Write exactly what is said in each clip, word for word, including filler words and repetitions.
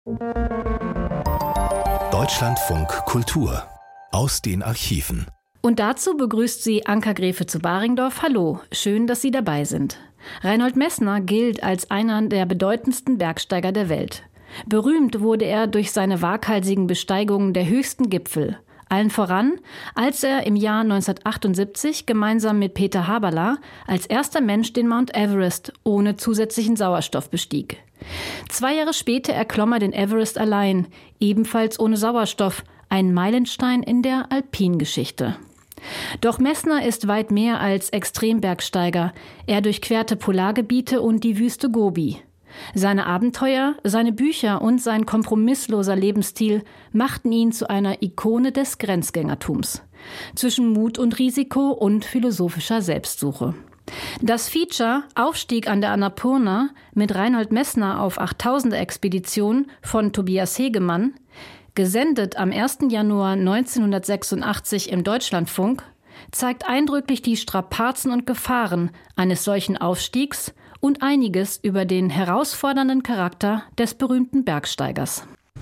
Deutschlandfunk Kultur aus den Archiven. Und dazu begrüßt sie Anka Gräfe zu Baringdorf. Hallo, schön, dass Sie dabei sind. Reinhold Messner gilt als einer der bedeutendsten Bergsteiger der Welt. Berühmt wurde er durch seine waghalsigen Besteigungen der höchsten Gipfel. Allen voran, als er im Jahr neunzehnhundertachtundsiebzig gemeinsam mit Peter Haberla als erster Mensch den Mount Everest ohne zusätzlichen Sauerstoff bestieg. Zwei Jahre später erklomm er den Everest allein, ebenfalls ohne Sauerstoff, ein Meilenstein in der Alpingeschichte. Doch Messner ist weit mehr als Extrembergsteiger. Er durchquerte Polargebiete und die Wüste Gobi. Seine Abenteuer, seine Bücher und sein kompromissloser Lebensstil machten ihn zu einer Ikone des Grenzgängertums. Zwischen Mut und Risiko und philosophischer Selbstsuche. Das Feature Aufstieg an der Annapurna mit Reinhold Messner auf achttausender-Expedition von Tobias Hegemann, gesendet am ersten Januar neunzehnhundertsechsundachtzig im Deutschlandfunk, zeigt eindrücklich die Strapazen und Gefahren eines solchen Aufstiegs und einiges über den herausfordernden Charakter des berühmten Bergsteigers.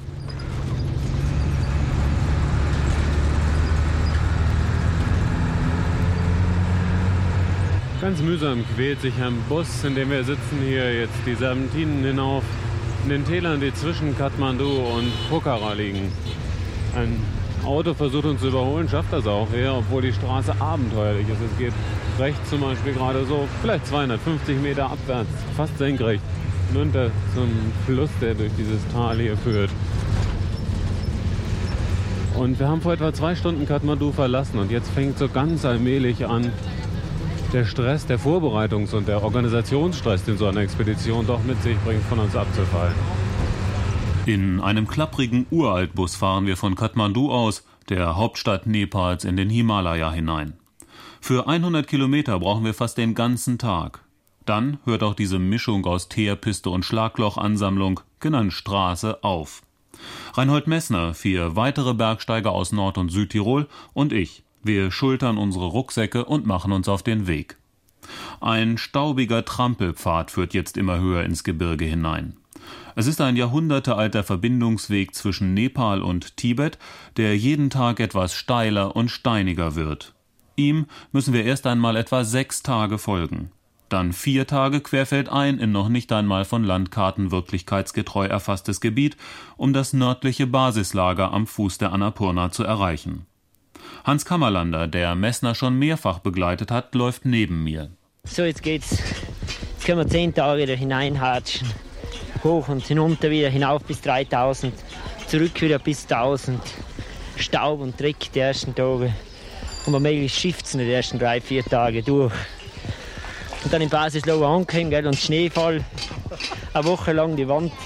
Ganz mühsam quält sich ein Bus, in dem wir sitzen hier jetzt die Serpentinen hinauf, in den Tälern, die zwischen Kathmandu und Pokhara liegen. Ein Auto versucht uns zu überholen, schafft das auch hier, obwohl die Straße abenteuerlich ist. Es geht rechts zum Beispiel gerade so, vielleicht zweihundertfünfzig Meter abwärts, fast senkrecht, runter zum Fluss, der durch dieses Tal hier führt. Und wir haben vor etwa zwei Stunden Kathmandu verlassen und jetzt fängt so ganz allmählich an, der Stress, der Vorbereitungs- und der Organisationsstress, den so eine Expedition doch mit sich bringt, von uns abzufallen. In einem klapprigen Uraltbus fahren wir von Kathmandu aus, der Hauptstadt Nepals, in den Himalaya hinein. Für hundert Kilometer brauchen wir fast den ganzen Tag. Dann hört auch diese Mischung aus Teerpiste und Schlaglochansammlung, genannt Straße, auf. Reinhold Messner, vier weitere Bergsteiger aus Nord- und Südtirol und ich. Wir schultern unsere Rucksäcke und machen uns auf den Weg. Ein staubiger Trampelpfad führt jetzt immer höher ins Gebirge hinein. Es ist ein jahrhundertealter Verbindungsweg zwischen Nepal und Tibet, der jeden Tag etwas steiler und steiniger wird. Ihm müssen wir erst einmal etwa sechs Tage folgen. Dann vier Tage querfeldein in noch nicht einmal von Landkarten wirklichkeitsgetreu erfasstes Gebiet, um das nördliche Basislager am Fuß der Annapurna zu erreichen. Hans Kammerlander, der Messner schon mehrfach begleitet hat, läuft neben mir. So, jetzt geht's. Jetzt können wir zehn Tage wieder hineinhatschen. Hoch und hinunter wieder, hinauf bis dreitausend, zurück wieder bis tausend. Staub und Dreck die ersten Tage. Und womöglich schifft's die ersten drei, vier Tage durch. Und dann im Basislager ankommen, gell, und Schneefall. Eine Woche lang die Wand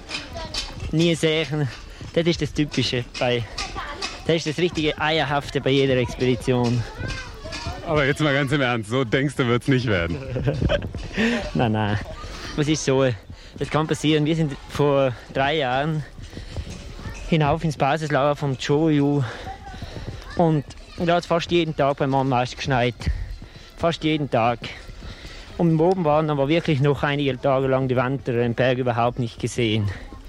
nie sehen. Das ist das Typische bei. Das ist das richtige Eierhafte bei jeder Expedition. Aber jetzt mal ganz im Ernst, so denkst du, wird's nicht werden? Nein, nein. Was ist so? Das kann passieren. Wir sind vor drei Jahren hinauf ins Basislager vom Choyu. Und da hat es fast jeden Tag beim Anmarsch geschneit. Fast jeden Tag. Und oben waren aber wirklich noch einige Tage lang die Wanderer den Berg überhaupt nicht gesehen.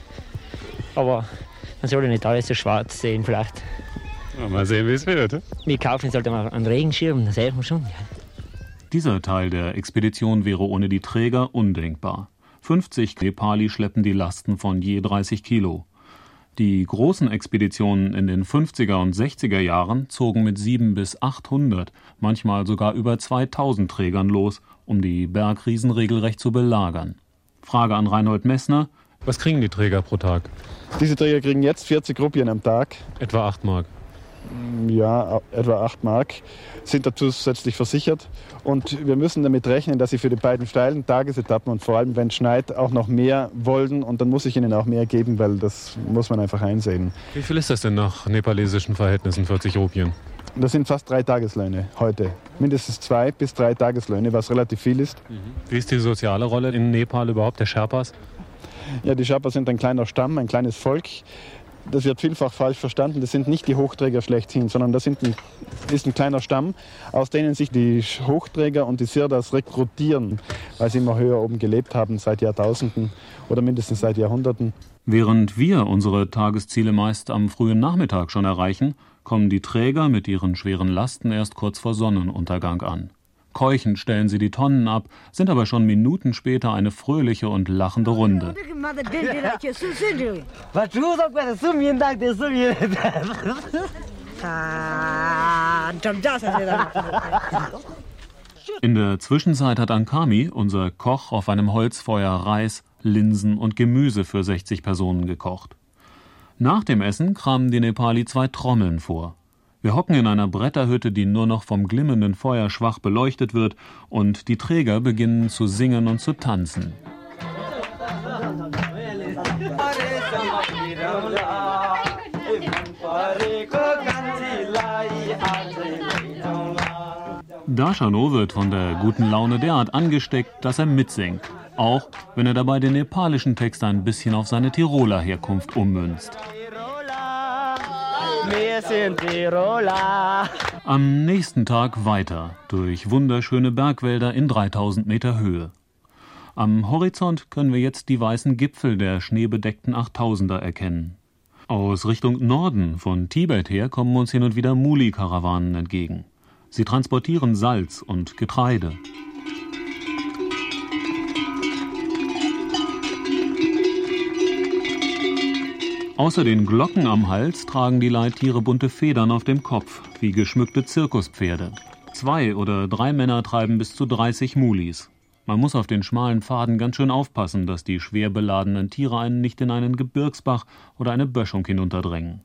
Aber man soll ja nicht alles so schwarz sehen, vielleicht. Ja, mal sehen, wie es wird. Wir kaufen jetzt halt mal einen Regenschirm, das sehen wir schon. Dieser Teil der Expedition wäre ohne die Träger undenkbar. fünfzig Nepali schleppen die Lasten von je dreißig Kilo. Die großen Expeditionen in den fünfziger und sechziger Jahren zogen mit sieben bis achthundert, manchmal sogar über zweitausend Trägern los, um die Bergriesen regelrecht zu belagern. Frage an Reinhold Messner: Was kriegen die Träger pro Tag? Diese Träger kriegen jetzt vierzig Rupien am Tag. Etwa acht Mark. Ja, etwa acht Mark, sind da zusätzlich versichert. Und wir müssen damit rechnen, dass sie für die beiden steilen Tagesetappen und vor allem, wenn es schneit, auch noch mehr wollen. Und dann muss ich ihnen auch mehr geben, weil das muss man einfach einsehen. Wie viel ist das denn nach nepalesischen Verhältnissen, vierzig Rupien? Das sind fast drei Tageslöhne heute. Mindestens zwei bis drei Tageslöhne, was relativ viel ist. Wie ist die soziale Rolle in Nepal überhaupt, der Sherpas? Ja, die Sherpas sind ein kleiner Stamm, ein kleines Volk. Das wird vielfach falsch verstanden. Das sind nicht die Hochträger schlechthin, sondern das sind ein, ist ein kleiner Stamm, aus denen sich die Hochträger und die Sirdas rekrutieren, weil sie immer höher oben gelebt haben seit Jahrtausenden oder mindestens seit Jahrhunderten. Während wir unsere Tagesziele meist am frühen Nachmittag schon erreichen, kommen die Träger mit ihren schweren Lasten erst kurz vor Sonnenuntergang an. Keuchend stellen sie die Tonnen ab, sind aber schon Minuten später eine fröhliche und lachende Runde. In der Zwischenzeit hat Ankami, unser Koch, auf einem Holzfeuer Reis, Linsen und Gemüse für sechzig Personen gekocht. Nach dem Essen kramen die Nepali zwei Trommeln vor. Wir hocken in einer Bretterhütte, die nur noch vom glimmenden Feuer schwach beleuchtet wird, und die Träger beginnen zu singen und zu tanzen. Darshano wird von der guten Laune derart angesteckt, dass er mitsingt, auch wenn er dabei den nepalischen Text ein bisschen auf seine Tiroler Herkunft ummünzt. Am nächsten Tag weiter, durch wunderschöne Bergwälder in dreitausend Meter Höhe. Am Horizont können wir jetzt die weißen Gipfel der schneebedeckten Achttausender erkennen. Aus Richtung Norden, von Tibet her, kommen uns hin und wieder Muli-Karawanen entgegen. Sie transportieren Salz und Getreide. Außer den Glocken am Hals tragen die Leittiere bunte Federn auf dem Kopf, wie geschmückte Zirkuspferde. Zwei oder drei Männer treiben bis zu dreißig Mulis. Man muss auf den schmalen Pfaden ganz schön aufpassen, dass die schwer beladenen Tiere einen nicht in einen Gebirgsbach oder eine Böschung hinunterdrängen.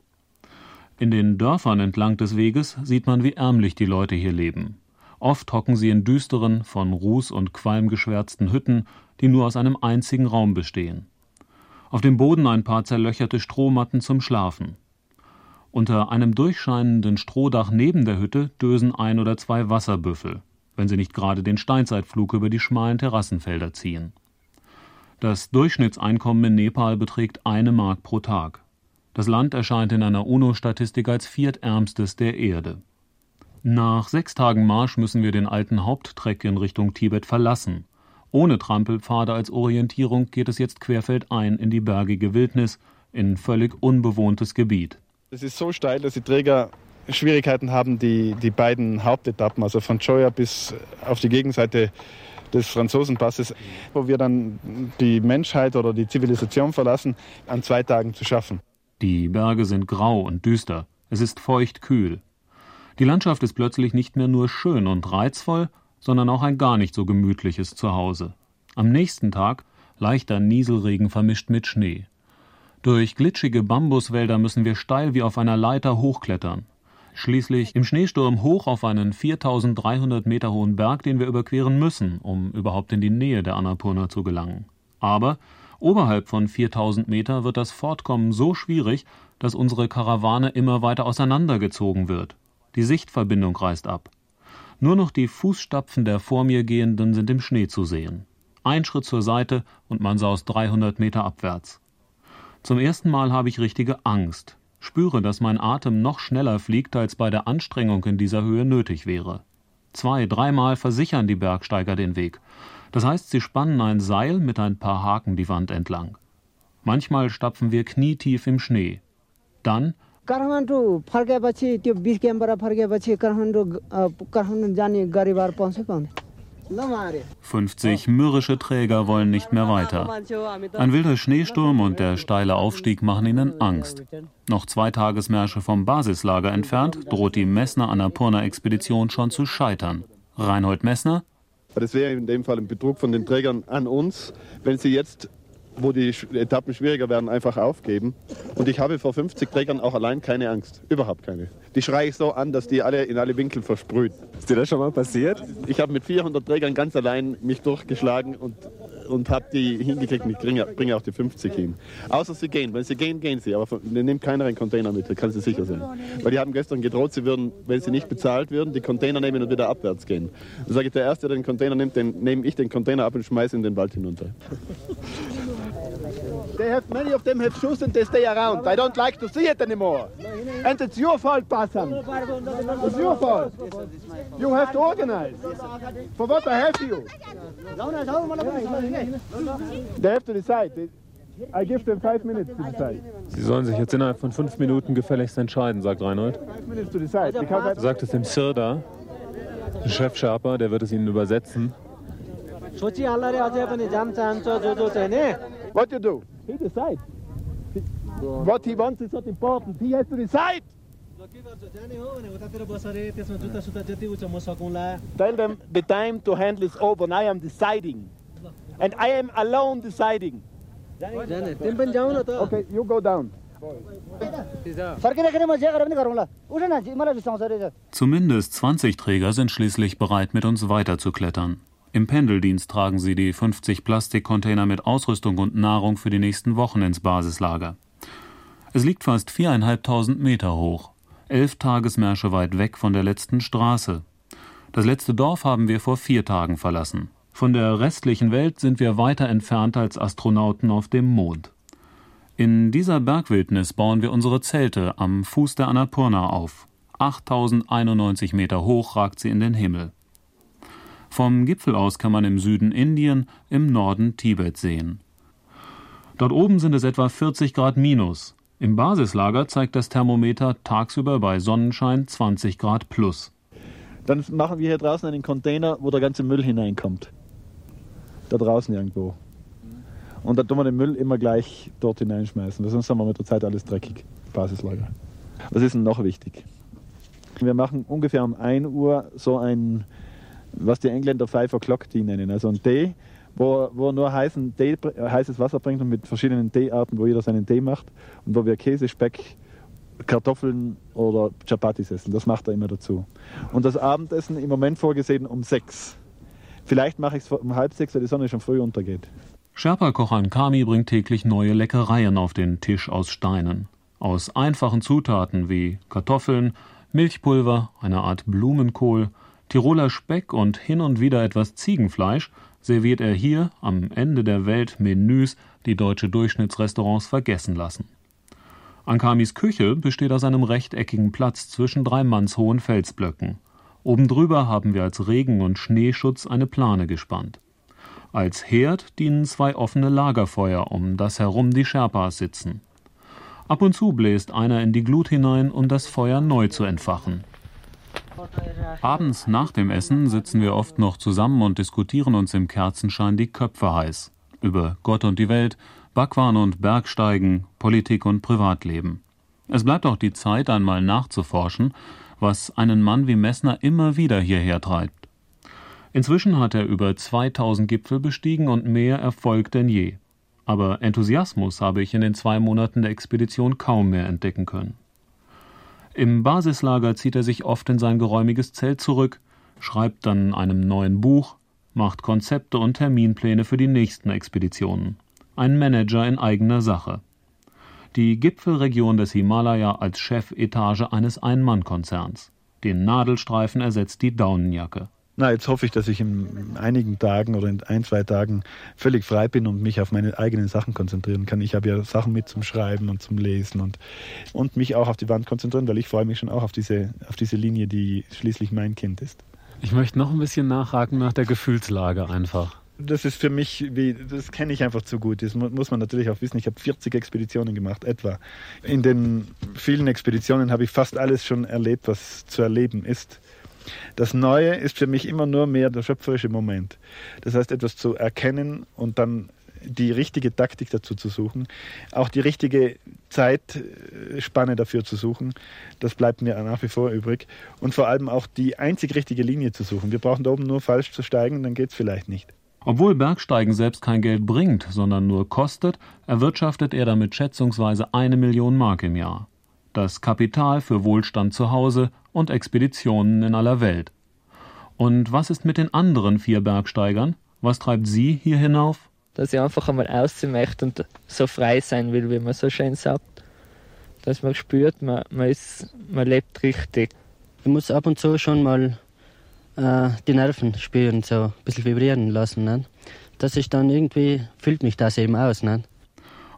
In den Dörfern entlang des Weges sieht man, wie ärmlich die Leute hier leben. Oft hocken sie in düsteren, von Ruß und Qualm geschwärzten Hütten, die nur aus einem einzigen Raum bestehen. Auf dem Boden ein paar zerlöcherte Strohmatten zum Schlafen. Unter einem durchscheinenden Strohdach neben der Hütte dösen ein oder zwei Wasserbüffel, wenn sie nicht gerade den Steinzeitflug über die schmalen Terrassenfelder ziehen. Das Durchschnittseinkommen in Nepal beträgt eine Mark pro Tag. Das Land erscheint in einer UNO-Statistik als viertärmstes der Erde. Nach sechs Tagen Marsch müssen wir den alten Haupttreck in Richtung Tibet verlassen. Ohne Trampelpfade als Orientierung geht es jetzt querfeldein in die bergige Wildnis, in völlig unbewohntes Gebiet. Es ist so steil, dass die Träger Schwierigkeiten haben, die, die beiden Hauptetappen, also von Choya bis auf die Gegenseite des Franzosenpasses, wo wir dann die Menschheit oder die Zivilisation verlassen, an zwei Tagen zu schaffen. Die Berge sind grau und düster. Es ist feucht kühl. Die Landschaft ist plötzlich nicht mehr nur schön und reizvoll, sondern auch ein gar nicht so gemütliches Zuhause. Am nächsten Tag leichter Nieselregen vermischt mit Schnee. Durch glitschige Bambuswälder müssen wir steil wie auf einer Leiter hochklettern. Schließlich im Schneesturm hoch auf einen viertausenddreihundert Meter hohen Berg, den wir überqueren müssen, um überhaupt in die Nähe der Annapurna zu gelangen. Aber oberhalb von viertausend Meter wird das Fortkommen so schwierig, dass unsere Karawane immer weiter auseinandergezogen wird. Die Sichtverbindung reißt ab. Nur noch die Fußstapfen der vor mir Gehenden sind im Schnee zu sehen. Ein Schritt zur Seite und man saust dreihundert Meter abwärts. Zum ersten Mal habe ich richtige Angst. Spüre, dass mein Atem noch schneller fliegt, als bei der Anstrengung in dieser Höhe nötig wäre. Zwei, dreimal versichern die Bergsteiger den Weg. Das heißt, sie spannen ein Seil mit ein paar Haken die Wand entlang. Manchmal stapfen wir knietief im Schnee. Dann fünfzig mürrische Träger wollen nicht mehr weiter. Ein wilder Schneesturm und der steile Aufstieg machen ihnen Angst. Noch zwei Tagesmärsche vom Basislager entfernt droht die Messner-Annapurna-Expedition schon zu scheitern. Reinhold Messner: Das wäre in dem Fall ein Betrug von den Trägern an uns, wenn sie jetzt, wo die Etappen schwieriger werden, einfach aufgeben. Und ich habe vor fünfzig Trägern auch allein keine Angst. Überhaupt keine. Die schreie ich so an, dass die alle in alle Winkel versprühen. Ist dir das schon mal passiert? Ich habe mit vierhundert Trägern ganz allein mich durchgeschlagen und, und habe die hingekriegt. Und ich bringe, bringe auch die fünfzig hin. Außer sie gehen. Wenn sie gehen, gehen sie. Aber nimmt keiner einen Container mit, da kann sie sicher sein. Weil die haben gestern gedroht, sie würden, wenn sie nicht bezahlt würden, die Container nehmen und wieder abwärts gehen. Dann sage ich, der Erste, der den Container nimmt, den nehme ich den Container ab und schmeiße in den Wald hinunter. They have, many of them have shoes and they stay around. I don't like to see it anymore. And it's your fault, Bassam. It's your fault. You have to organize. For what I have you. They have to decide. I give them five minutes to decide. Sie sollen sich jetzt innerhalb von fünf Minuten gefälligst entscheiden, sagt Reinhold. Five minutes to decide. Du sagt es dem Sirda, dem Chef-Sherpa, der wird es Ihnen übersetzen. What you do? He decides. What he wants is not important. He has to decide. Tell them the time to handle is over and I am deciding. And I am alone deciding. Okay, you go down. Zumindest zwanzig Träger sind schließlich bereit, mit uns weiterzuklettern. Im Pendeldienst tragen sie die fünfzig Plastikcontainer mit Ausrüstung und Nahrung für die nächsten Wochen ins Basislager. Es liegt fast viereinhalbtausend Meter hoch, elf Tagesmärsche weit weg von der letzten Straße. Das letzte Dorf haben wir vor vier Tagen verlassen. Von der restlichen Welt sind wir weiter entfernt als Astronauten auf dem Mond. In dieser Bergwildnis bauen wir unsere Zelte am Fuß der Annapurna auf. achttausendeinundneunzig Meter hoch ragt sie in den Himmel. Vom Gipfel aus kann man im Süden Indien, im Norden Tibet sehen. Dort oben sind es etwa vierzig Grad minus. Im Basislager zeigt das Thermometer tagsüber bei Sonnenschein zwanzig Grad plus. Dann machen wir hier draußen einen Container, wo der ganze Müll hineinkommt. Da draußen irgendwo. Und da tun wir den Müll immer gleich dort hineinschmeißen, weil sonst haben wir mit der Zeit alles dreckig. Basislager. Was ist denn noch wichtig? Wir machen ungefähr um ein Uhr so ein, was die Engländer Five O'Clock Tea nennen, also ein Tee, wo, wo nur heißen Tee, heißes Wasser bringt und mit verschiedenen Teearten, wo jeder seinen Tee macht und wo wir Käse, Speck, Kartoffeln oder Chapatis essen. Das macht er immer dazu. Und das Abendessen im Moment vorgesehen um sechs. Vielleicht mache ich es um halb sechs, weil die Sonne schon früh untergeht. Sherpa-Koch Ankami bringt täglich neue Leckereien auf den Tisch aus Steinen. Aus einfachen Zutaten wie Kartoffeln, Milchpulver, einer Art Blumenkohl, Tiroler Speck und hin und wieder etwas Ziegenfleisch serviert er hier am Ende der Welt Menüs, die deutsche Durchschnittsrestaurants vergessen lassen. Ankamis Küche besteht aus einem rechteckigen Platz zwischen drei mannshohen Felsblöcken. Oben drüber haben wir als Regen- und Schneeschutz eine Plane gespannt. Als Herd dienen zwei offene Lagerfeuer, um das herum die Sherpas sitzen. Ab und zu bläst einer in die Glut hinein, um das Feuer neu zu entfachen. Abends nach dem Essen sitzen wir oft noch zusammen und diskutieren uns im Kerzenschein die Köpfe heiß. Über Gott und die Welt, Bhagwan und Bergsteigen, Politik und Privatleben. Es bleibt auch die Zeit, einmal nachzuforschen, was einen Mann wie Messner immer wieder hierher treibt. Inzwischen hat er über zweitausend Gipfel bestiegen und mehr Erfolg denn je. Aber Enthusiasmus habe ich in den zwei Monaten der Expedition kaum mehr entdecken können. Im Basislager zieht er sich oft in sein geräumiges Zelt zurück, schreibt dann einem neuen Buch, macht Konzepte und Terminpläne für die nächsten Expeditionen. Ein Manager in eigener Sache. Die Gipfelregion des Himalaya als Chefetage eines Ein-Mann-Konzerns. Den Nadelstreifen ersetzt die Daunenjacke. Na, jetzt hoffe ich, dass ich in einigen Tagen oder in ein, zwei Tagen völlig frei bin und mich auf meine eigenen Sachen konzentrieren kann. Ich habe ja Sachen mit zum Schreiben und zum Lesen und, und mich auch auf die Wand konzentrieren, weil ich freue mich schon auch auf diese, auf diese Linie, die schließlich mein Kind ist. Ich möchte noch ein bisschen nachhaken nach der Gefühlslage einfach. Das ist für mich, wie, das kenne ich einfach zu gut. Das muss man natürlich auch wissen. Ich habe vierzig Expeditionen gemacht, etwa. In den vielen Expeditionen habe ich fast alles schon erlebt, was zu erleben ist. Das Neue ist für mich immer nur mehr der schöpferische Moment. Das heißt, etwas zu erkennen und dann die richtige Taktik dazu zu suchen, auch die richtige Zeitspanne dafür zu suchen, das bleibt mir nach wie vor übrig. Und vor allem auch die einzig richtige Linie zu suchen. Wir brauchen da oben nur falsch zu steigen, dann geht es vielleicht nicht. Obwohl Bergsteigen selbst kein Geld bringt, sondern nur kostet, erwirtschaftet er damit schätzungsweise eine Million Mark im Jahr. Das Kapital für Wohlstand zu Hause und Expeditionen in aller Welt. Und was ist mit den anderen vier Bergsteigern? Was treibt sie hier hinauf? Dass ich einfach einmal aussehen möchte und so frei sein will, wie man so schön sagt. Dass man spürt, man, man, ist, man lebt richtig. Ich muss ab und zu schon mal äh, die Nerven spüren, so ein bisschen vibrieren lassen. Ne? Das ist dann irgendwie, füllt mich das eben aus. Ne?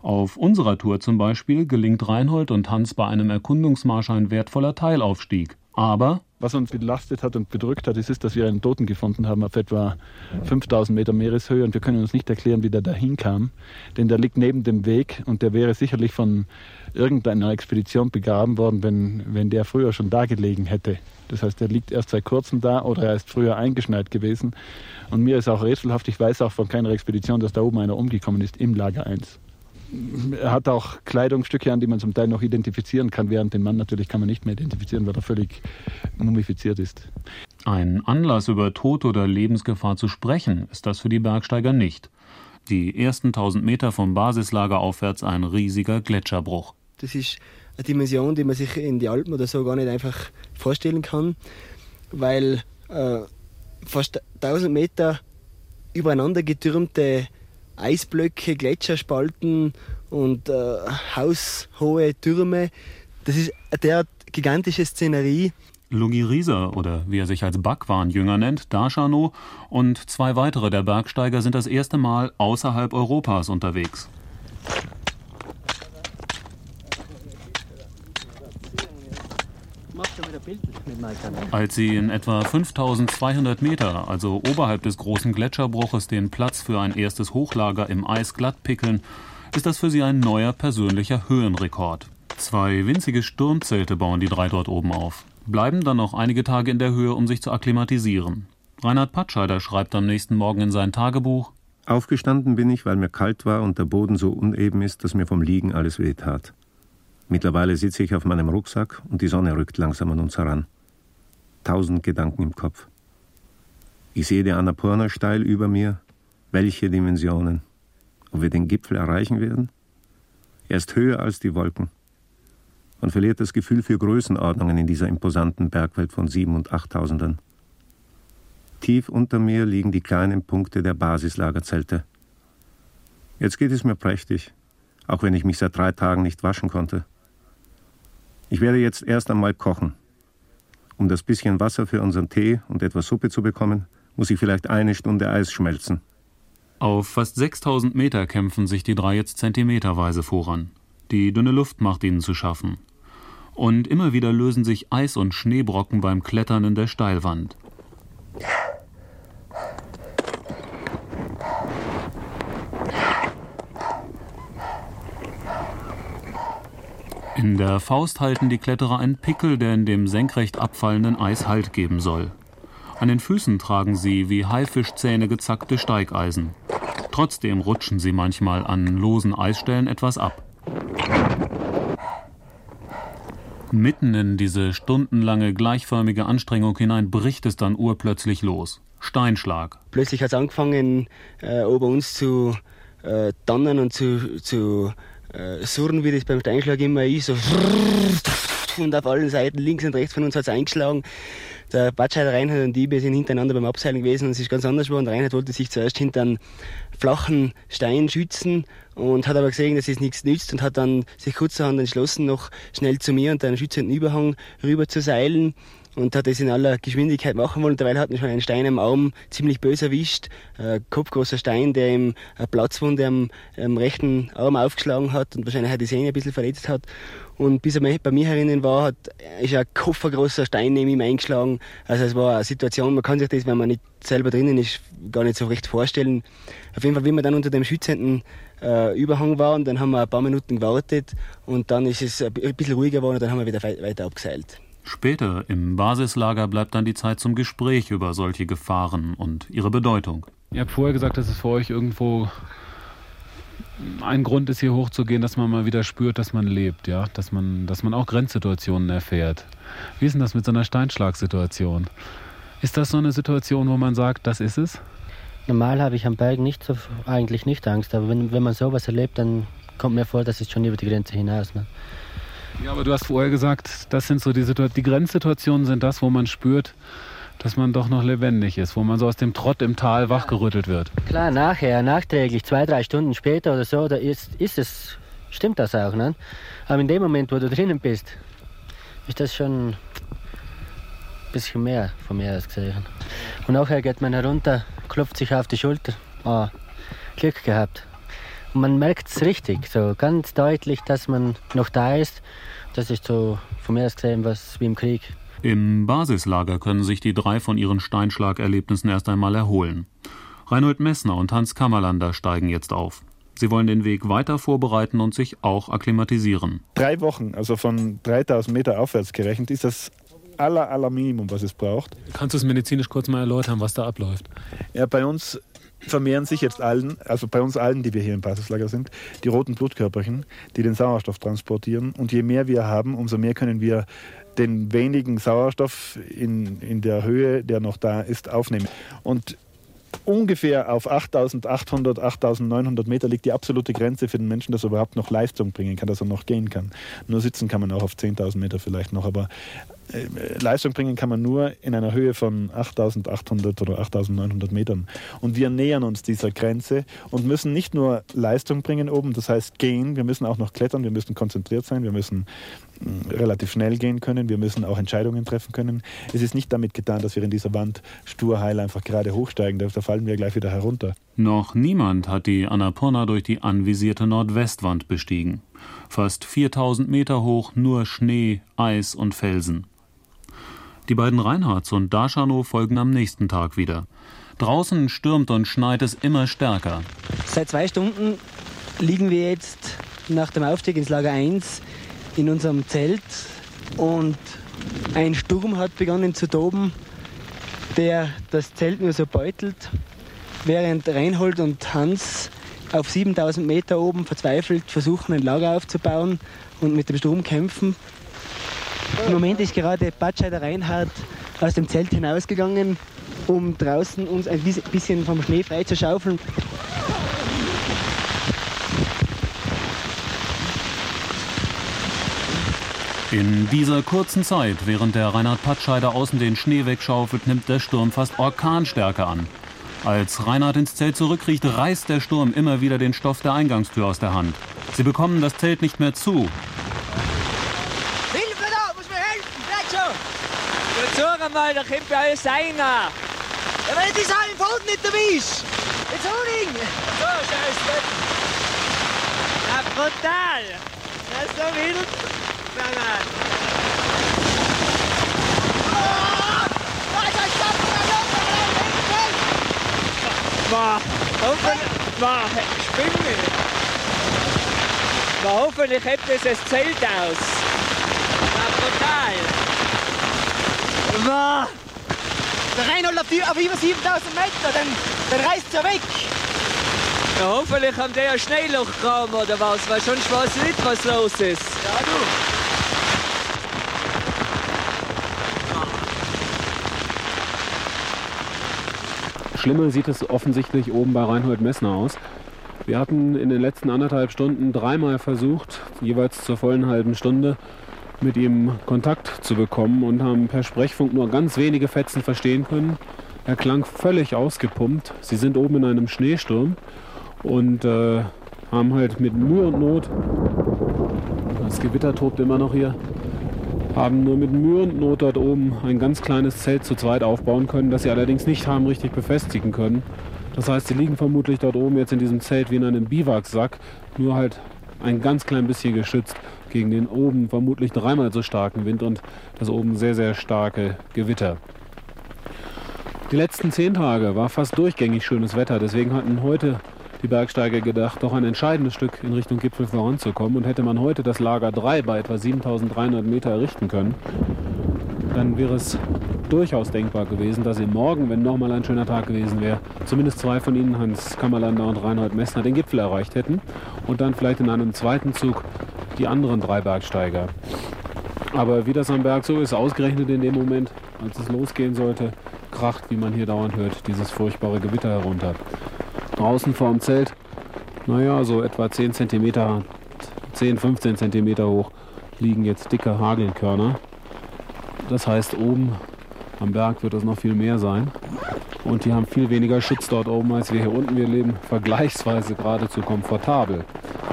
Auf unserer Tour zum Beispiel gelingt Reinhold und Hans bei einem Erkundungsmarsch ein wertvoller Teilaufstieg. Aber was uns belastet hat und bedrückt hat, ist, ist, dass wir einen Toten gefunden haben auf etwa fünftausend Meter Meereshöhe und wir können uns nicht erklären, wie der da hinkam, denn der liegt neben dem Weg und der wäre sicherlich von irgendeiner Expedition begraben worden, wenn, wenn der früher schon da gelegen hätte. Das heißt, der liegt erst seit kurzem da oder er ist früher eingeschneit gewesen und mir ist auch rätselhaft, ich weiß auch von keiner Expedition, dass da oben einer umgekommen ist im Lager eins. Er hat auch Kleidungsstücke an, die man zum Teil noch identifizieren kann, während den Mann natürlich kann man nicht mehr identifizieren, weil er völlig mumifiziert ist. Ein Anlass, über Tod oder Lebensgefahr zu sprechen, ist das für die Bergsteiger nicht. Die ersten tausend Meter vom Basislager aufwärts ein riesiger Gletscherbruch. Das ist eine Dimension, die man sich in die Alpen oder so gar nicht einfach vorstellen kann, weil äh, fast tausend Meter übereinander getürmte Eisblöcke, Gletscherspalten und äh, haushohe Türme. Das ist eine derart gigantische Szenerie. Lugi Rieser, oder wie er sich als Bhagwan-Jünger nennt, Darshano und zwei weitere der Bergsteiger sind das erste Mal außerhalb Europas unterwegs. Als sie in etwa fünftausendzweihundert Meter, also oberhalb des großen Gletscherbruches, den Platz für ein erstes Hochlager im Eis glatt pickeln, ist das für sie ein neuer persönlicher Höhenrekord. Zwei winzige Sturmzelte bauen die drei dort oben auf, bleiben dann noch einige Tage in der Höhe, um sich zu akklimatisieren. Reinhard Patscheider schreibt am nächsten Morgen in sein Tagebuch: Aufgestanden bin ich, weil mir kalt war und der Boden so uneben ist, dass mir vom Liegen alles weh tat. Mittlerweile sitze ich auf meinem Rucksack und die Sonne rückt langsam an uns heran. Tausend Gedanken im Kopf. Ich sehe die Annapurna steil über mir. Welche Dimensionen? Ob wir den Gipfel erreichen werden? Er ist höher als die Wolken. Man verliert das Gefühl für Größenordnungen in dieser imposanten Bergwelt von Sieben- und Achttausendern. Tief unter mir liegen die kleinen Punkte der Basislagerzelte. Jetzt geht es mir prächtig, auch wenn ich mich seit drei Tagen nicht waschen konnte. Ich werde jetzt erst einmal kochen. Um das bisschen Wasser für unseren Tee und etwas Suppe zu bekommen, muss ich vielleicht eine Stunde Eis schmelzen. Auf fast sechstausend Meter kämpfen sich die drei jetzt zentimeterweise voran. Die dünne Luft macht ihnen zu schaffen. Und immer wieder lösen sich Eis- und Schneebrocken beim Klettern in der Steilwand. In der Faust halten die Kletterer einen Pickel, der in dem senkrecht abfallenden Eis Halt geben soll. An den Füßen tragen sie wie Haifischzähne gezackte Steigeisen. Trotzdem rutschen sie manchmal an losen Eisstellen etwas ab. Mitten in diese stundenlange gleichförmige Anstrengung hinein bricht es dann urplötzlich los. Steinschlag. Plötzlich hat es angefangen, äh, ober uns zu äh, donnern und zu, zu äh, surren, wie das beim Steinschlag immer ist. So und auf allen Seiten, links und rechts von uns hat es eingeschlagen. Der Patscheider, Reinhard und ich, wir sind hintereinander beim Abseilen gewesen und es ist ganz anders geworden. Der Reinhard wollte sich zuerst hinter einen flachen Stein schützen und hat aber gesehen, dass es nichts nützt und hat dann sich kurzerhand entschlossen, noch schnell zu mir und einen schützenden Überhang rüber zu seilen und hat das in aller Geschwindigkeit machen wollen. Derweil hat ihn schon einen Stein am Arm ziemlich böse erwischt. Ein kopfgroßer Stein, der ihm eine Platzwunde am, am rechten Arm aufgeschlagen hat und wahrscheinlich auch die Sehne ein bisschen verletzt hat. Und bis er bei mir herinnen war, hat, ist ein koffergroßer Stein neben ihm eingeschlagen. Also es war eine Situation, man kann sich das, wenn man nicht selber drinnen ist, gar nicht so recht vorstellen. Auf jeden Fall, wie man dann unter dem schützenden äh, Überhang war, und dann haben wir ein paar Minuten gewartet und dann ist es ein bisschen ruhiger geworden und dann haben wir wieder weiter abgeseilt. Später im Basislager bleibt dann die Zeit zum Gespräch über solche Gefahren und ihre Bedeutung. Ihr habt vorher gesagt, dass es für euch irgendwo ein Grund ist, hier hochzugehen, dass man mal wieder spürt, dass man lebt, ja, dass man, dass man auch Grenzsituationen erfährt. Wie ist denn das mit so einer Steinschlagsituation? Ist das so eine Situation, wo man sagt, das ist es? Normal habe ich am Berg nicht so, eigentlich nicht Angst, aber wenn, wenn man sowas erlebt, dann kommt mir vor, das ist schon über die Grenze hinaus. Ne? Ja, aber du hast vorher gesagt, das sind so die, Situ- die Grenzsituationen sind das, wo man spürt, dass man doch noch lebendig ist, wo man so aus dem Trott im Tal wachgerüttelt wird. Klar, nachher, nachträglich, zwei, drei Stunden später oder so, da ist, ist es, stimmt das auch, ne? Aber in dem Moment, wo du drinnen bist, ist das schon ein bisschen mehr von mir aus gesehen. Und nachher geht man herunter, klopft sich auf die Schulter. Ah, Glück gehabt. Man merkt es richtig, so ganz deutlich, dass man noch da ist. Das ist so von mir aus gesehen was wie im Krieg. Im Basislager können sich die drei von ihren Steinschlagerlebnissen erst einmal erholen. Reinhold Messner und Hans Kammerlander steigen jetzt auf. Sie wollen den Weg weiter vorbereiten und sich auch akklimatisieren. Drei Wochen, also von dreitausend Meter aufwärts gerechnet, ist das aller, aller Minimum, was es braucht. Kannst du es medizinisch kurz mal erläutern, was da abläuft? Ja, bei uns vermehren sich jetzt allen, also bei uns allen, die wir hier im Basislager sind, die roten Blutkörperchen, die den Sauerstoff transportieren. Und je mehr wir haben, umso mehr können wir den wenigen Sauerstoff in, in der Höhe, der noch da ist, aufnehmen. Und ungefähr auf achttausendachthundert, achttausendneunhundert Meter liegt die absolute Grenze für den Menschen, dass er überhaupt noch Leistung bringen kann, dass er noch gehen kann. Nur sitzen kann man auch auf zehntausend Meter vielleicht noch, aber äh, Leistung bringen kann man nur in einer Höhe von achttausendachthundert oder achttausendneunhundert Metern. Und wir nähern uns dieser Grenze und müssen nicht nur Leistung bringen oben, das heißt gehen, wir müssen auch noch klettern, wir müssen konzentriert sein, wir müssen mh, relativ schnell gehen können, wir müssen auch Entscheidungen treffen können. Es ist nicht damit getan, dass wir in dieser Wand stur heil einfach gerade hochsteigen, da, da fallen wir gleich wieder herunter. Noch niemand hat die Annapurna durch die anvisierte Nordwestwand bestiegen. Fast viertausend Meter hoch, nur Schnee, Eis und Felsen. Die beiden Reinhards und Darshanow folgen am nächsten Tag wieder. Draußen stürmt und schneit es immer stärker. Seit zwei Stunden liegen wir jetzt nach dem Aufstieg ins Lager eins in unserem Zelt und ein Sturm hat begonnen zu toben, der das Zelt nur so beutelt, während Reinhold und Hans auf siebentausend Meter oben verzweifelt versuchen, ein Lager aufzubauen und mit dem Sturm kämpfen. Im Moment ist gerade Batschei der Reinhard aus dem Zelt hinausgegangen, um draußen uns ein bisschen vom Schnee frei zu schaufeln. In dieser kurzen Zeit, während der Reinhard Patscheider außen den Schnee wegschaufelt, nimmt der Sturm fast Orkanstärke an. Als Reinhard ins Zelt zurückkriecht, reißt der Sturm immer wieder den Stoff der Eingangstür aus der Hand. Sie bekommen das Zelt nicht mehr zu. Hilfe da! Muss mir helfen! Bleib schon! Jetzt suchen mal, da kommt bei alles rein! Ja, wenn ich die Sache im Boden nicht erwisch! Jetzt hol ihn! So, scheiße! Ja, brutal! Das ist so wild! Nein, nein! Oh! Alter, stopp! Boah, hoffentlich, boah, Spinne. Boah, hoffentlich hebt es das Zelt aus. Boah, brutal. Boah. Der Reinhold auf, die, auf über siebentausend Meter, dann, dann reißt es ja weg. Ja, hoffentlich haben die ein Schneelochkram oder was, weil sonst weiß ich nicht, was los ist. Ja, du. Schlimmer sieht es offensichtlich oben bei Reinhold Messner aus. Wir hatten in den letzten anderthalb Stunden dreimal versucht, jeweils zur vollen halben Stunde, mit ihm Kontakt zu bekommen und haben per Sprechfunk nur ganz wenige Fetzen verstehen können. Er klang völlig ausgepumpt. Sie sind oben in einem Schneesturm und äh, haben halt mit Mühe und Not, das Gewitter tobt immer noch hier, haben nur mit Mühe und Not dort oben ein ganz kleines Zelt zu zweit aufbauen können, das sie allerdings nicht haben richtig befestigen können. Das heißt, sie liegen vermutlich dort oben jetzt in diesem Zelt wie in einem Biwaksack, nur halt ein ganz klein bisschen geschützt gegen den oben vermutlich dreimal so starken Wind und das oben sehr, sehr starke Gewitter. Die letzten zehn Tage war fast durchgängig schönes Wetter, deswegen hatten heute die Bergsteiger gedacht, doch ein entscheidendes Stück in Richtung Gipfel voranzukommen. Und hätte man heute das Lager drei bei etwa siebentausenddreihundert Meter errichten können, dann wäre es durchaus denkbar gewesen, dass sie morgen, wenn nochmal ein schöner Tag gewesen wäre, zumindest zwei von ihnen, Hans Kammerlander und Reinhold Messner, den Gipfel erreicht hätten und dann vielleicht in einem zweiten Zug die anderen drei Bergsteiger. Aber wie das am Berg so ist, ausgerechnet in dem Moment, als es losgehen sollte, kracht, wie man hier dauernd hört, dieses furchtbare Gewitter herunter. Draußen vor dem Zelt, naja, so etwa zehn Zentimeter, zehn, fünfzehn Zentimeter hoch, liegen jetzt dicke Hagelkörner. Das heißt, oben am Berg wird es noch viel mehr sein. Und die haben viel weniger Schutz dort oben als wir hier unten. Wir leben vergleichsweise geradezu komfortabel.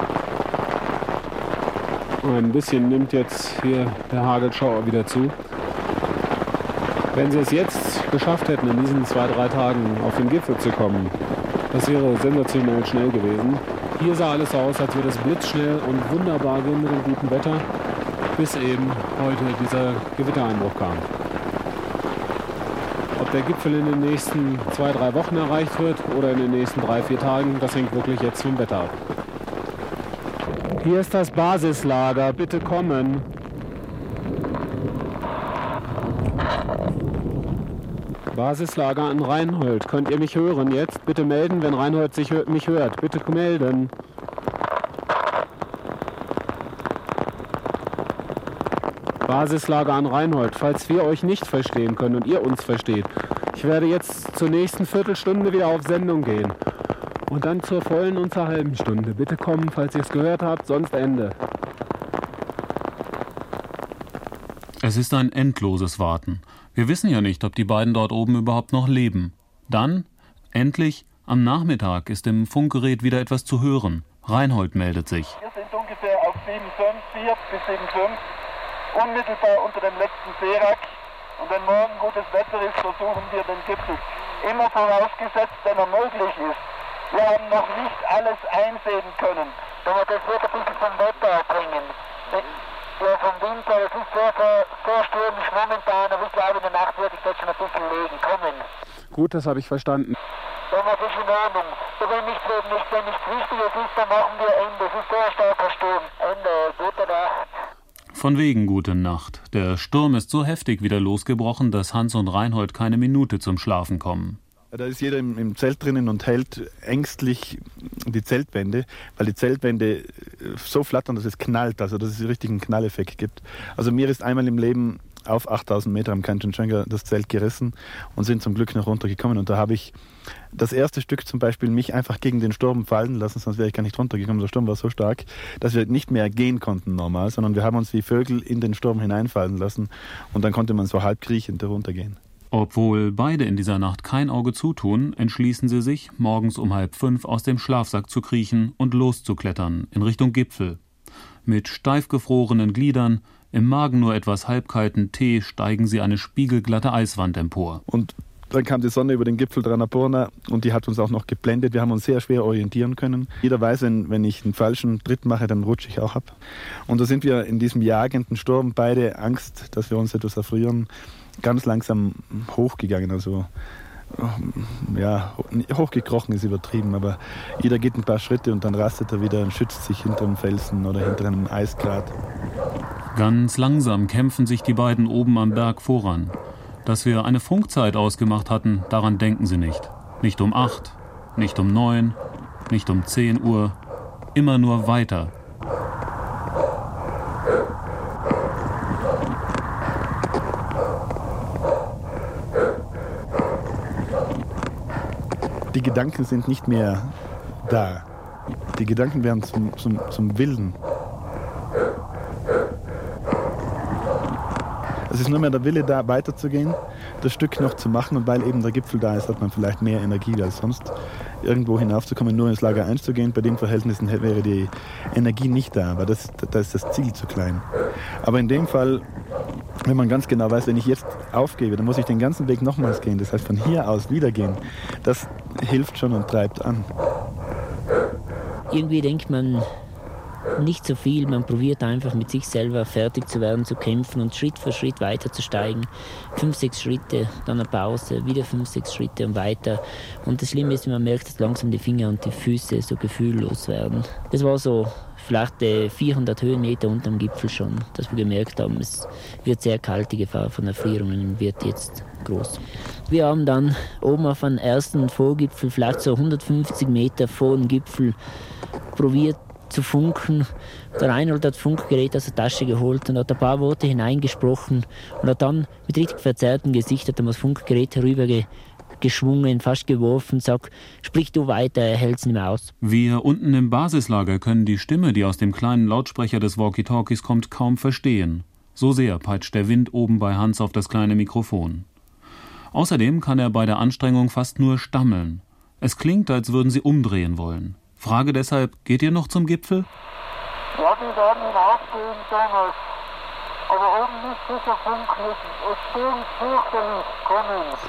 Ein bisschen nimmt jetzt hier der Hagelschauer wieder zu. Wenn sie es jetzt geschafft hätten, in diesen zwei, drei Tagen auf den Gipfel zu kommen, das wäre sensationell schnell gewesen. Hier sah alles aus, als würde es blitzschnell und wunderbar gehen mit dem guten Wetter, bis eben heute dieser Gewittereinbruch kam. Ob der Gipfel in den nächsten zwei, drei Wochen erreicht wird oder in den nächsten drei, vier Tagen, das hängt wirklich jetzt vom Wetter ab. Hier ist das Basislager, bitte kommen. Basislager an Reinhold. Könnt ihr mich hören jetzt? Bitte melden, wenn Reinhold sich, mich hört. Bitte melden. Basislager an Reinhold, falls wir euch nicht verstehen können und ihr uns versteht. Ich werde jetzt zur nächsten Viertelstunde wieder auf Sendung gehen. Und dann zur vollen und zur halben Stunde. Bitte kommen, falls ihr es gehört habt, sonst Ende. Es ist ein endloses Warten. Wir wissen ja nicht, ob die beiden dort oben überhaupt noch leben. Dann, endlich, am Nachmittag ist im Funkgerät wieder etwas zu hören. Reinhold meldet sich. Wir sind ungefähr auf sieben Komma fünf, vier bis sieben Komma fünf, unmittelbar unter dem letzten Seerack. Und wenn morgen gutes Wetter ist, versuchen wir den Gipfel. Immer vorausgesetzt, wenn er möglich ist. Wir haben noch nicht alles einsehen können. Aber das wird ein bisschen vom Wetter abhängen. Ja, vom Winter, es ist sehr, sehr, sehr stürmisch momentan, aber ich glaube, in der Nacht würde ich das schon ein bisschen legen. Kommen. Gut, das habe ich verstanden. Dann ist es in Ordnung. Wenn nichts, wenn nichts, wenn nichts Wichtiges ist, dann machen wir Ende. Es ist sehr starker Sturm. Ende. Gute Nacht. Von wegen gute Nacht. Der Sturm ist so heftig wieder losgebrochen, dass Hans und Reinhold keine Minute zum Schlafen kommen. Da ist jeder im, im Zelt drinnen und hält ängstlich die Zeltwände, weil die Zeltwände so flattern, dass es knallt, also dass es richtig einen Knalleffekt gibt. Also mir ist einmal im Leben auf achttausend Meter am Kanchenjunga das Zelt gerissen und sind zum Glück noch runtergekommen. Und da habe ich das erste Stück zum Beispiel mich einfach gegen den Sturm fallen lassen, sonst wäre ich gar nicht runtergekommen. Der Sturm war so stark, dass wir nicht mehr gehen konnten normal, sondern wir haben uns wie Vögel in den Sturm hineinfallen lassen und dann konnte man so halb kriechend runtergehen. Obwohl beide in dieser Nacht kein Auge zutun, entschließen sie sich, morgens um halb fünf aus dem Schlafsack zu kriechen und loszuklettern in Richtung Gipfel. Mit steif gefrorenen Gliedern, im Magen nur etwas halbkalten Tee steigen sie eine spiegelglatte Eiswand empor. Und dann kam die Sonne über den Gipfel der Annapurna und die hat uns auch noch geblendet. Wir haben uns sehr schwer orientieren können. Jeder weiß, wenn, wenn ich einen falschen Tritt mache, dann rutsche ich auch ab. Und da sind wir in diesem jagenden Sturm beide Angst, dass wir uns etwas erfrieren, ganz langsam hochgegangen. Also ja, hochgekrochen ist übertrieben, aber jeder geht ein paar Schritte und dann rastet er wieder und schützt sich hinter einem Felsen oder hinter einem Eisgrat. Ganz langsam kämpfen sich die beiden oben am Berg voran. Dass wir eine Funkzeit ausgemacht hatten, daran denken sie nicht. Nicht um acht, nicht um neun, nicht um zehn Uhr, immer nur weiter. Die Gedanken sind nicht mehr da. Die Gedanken werden zum, zum, zum Willen. Es ist nur mehr der Wille da, weiterzugehen, das Stück noch zu machen. Und weil eben der Gipfel da ist, hat man vielleicht mehr Energie als sonst, irgendwo hinaufzukommen, nur ins Lager eins zu gehen. Bei den Verhältnissen wäre die Energie nicht da, weil das, da ist das Ziel zu klein. Aber in dem Fall, wenn man ganz genau weiß, wenn ich jetzt aufgebe, dann muss ich den ganzen Weg nochmals gehen. Das heißt, von hier aus wieder gehen. Das hilft schon und treibt an. Irgendwie denkt man nicht so viel, man probiert einfach mit sich selber fertig zu werden, zu kämpfen und Schritt für Schritt weiterzusteigen. Fünf, sechs Schritte, dann eine Pause, wieder fünf, sechs Schritte und weiter. Und das Schlimme ist, man merkt, dass langsam die Finger und die Füße so gefühllos werden. Das war so vielleicht vierhundert Höhenmeter unterm Gipfel schon, dass wir gemerkt haben, es wird sehr kalt, die Gefahr von Erfrierungen wird jetzt groß. Wir haben dann oben auf einem ersten Vorgipfel, vielleicht so hundertfünfzig Meter vor dem Gipfel, probiert zu funken. Der Reinhold hat das Funkgerät aus der Tasche geholt und hat ein paar Worte hineingesprochen und hat dann mit richtig verzerrtem Gesicht hat er das Funkgerät herübergeschwungen, fast geworfen, sagt, sprich du weiter, er hält es nicht mehr aus. Wir unten im Basislager können die Stimme, die aus dem kleinen Lautsprecher des Walkie-Talkies kommt, kaum verstehen. So sehr peitscht der Wind oben bei Hans auf das kleine Mikrofon. Außerdem kann er bei der Anstrengung fast nur stammeln. Es klingt, als würden sie umdrehen wollen. Frage deshalb, geht ihr noch zum Gipfel? Ja, wir werden hinaufgehen, damals. Aber oben nicht sicher funklich. Es stehen fürchterlich kommen.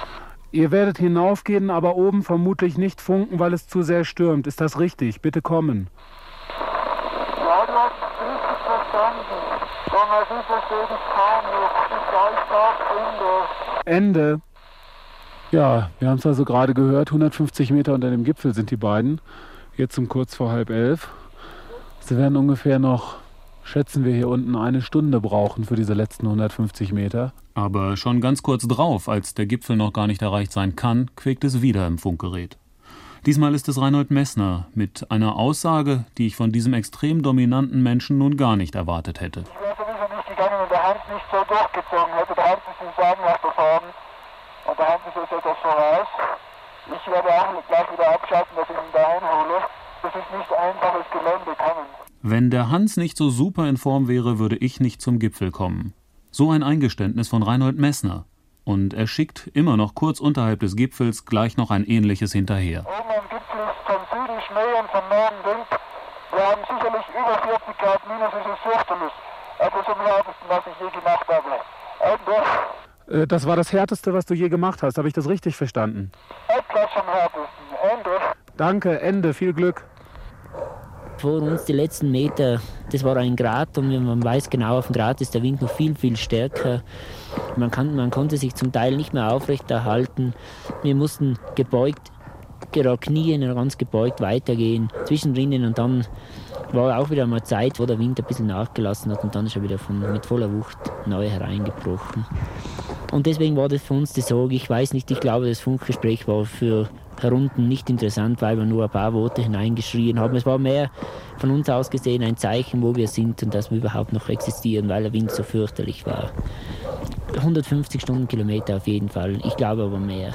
Ihr werdet hinaufgehen, aber oben vermutlich nicht funken, weil es zu sehr stürmt. Ist das richtig? Bitte kommen. Ja, du hast es richtig verstanden. Aber so verstehe ich kaum nicht. Ich sage Ende. Ende. Ja, wir haben es also gerade gehört. hundertfünfzig Meter unter dem Gipfel sind die beiden. Jetzt um kurz vor halb elf. Sie werden ungefähr noch, schätzen wir hier unten, eine Stunde brauchen für diese letzten hundertfünfzig Meter. Aber schon ganz kurz drauf, als der Gipfel noch gar nicht erreicht sein kann, quäkt es wieder im Funkgerät. Diesmal ist es Reinhold Messner mit einer Aussage, die ich von diesem extrem dominanten Menschen nun gar nicht erwartet hätte. Ich wäre sowieso nicht gegangen, wenn der Hans nicht so durchgezogen hätte. Der Hans ist im Sagenwasser fahren und der Hans ist jetzt etwas voraus. Ich werde auch gleich wieder abschalten, dass ich ihn da einhole. Das ist nicht einfaches Gelände, kommen. Wenn der Hans nicht so super in Form wäre, würde ich nicht zum Gipfel kommen. So ein Eingeständnis von Reinhold Messner. Und er schickt immer noch kurz unterhalb des Gipfels gleich noch ein ähnliches hinterher. Oben am Gipfel ist von Süden Schnee und von Norden Wind. Wir haben sicherlich über vierzig Grad minus, es ist fürchterlich. Also zum härtesten, was ich je gemacht habe. Ende. Äh, das war das Härteste, was du je gemacht hast. Habe ich das richtig verstanden? Etwas vom Härtesten. Ende. Danke, Ende. Viel Glück. Vor uns die letzten Meter, das war ein Grat und man weiß genau, auf dem Grat ist der Wind noch viel, viel stärker. Man, kann, man konnte sich zum Teil nicht mehr aufrechterhalten. Wir mussten gebeugt, gerade knien, ganz gebeugt weitergehen, zwischendrin, und dann war auch wieder mal Zeit, wo der Wind ein bisschen nachgelassen hat und dann ist er wieder von, mit voller Wucht neu hereingebrochen. Und deswegen war das für uns die Sorge. Ich weiß nicht, ich glaube, das Funkgespräch war für herunten nicht interessant, weil wir nur ein paar Worte hineingeschrien haben. Es war mehr von uns aus gesehen ein Zeichen, wo wir sind und dass wir überhaupt noch existieren, weil der Wind so fürchterlich war. hundertfünfzig Stundenkilometer auf jeden Fall, ich glaube aber mehr.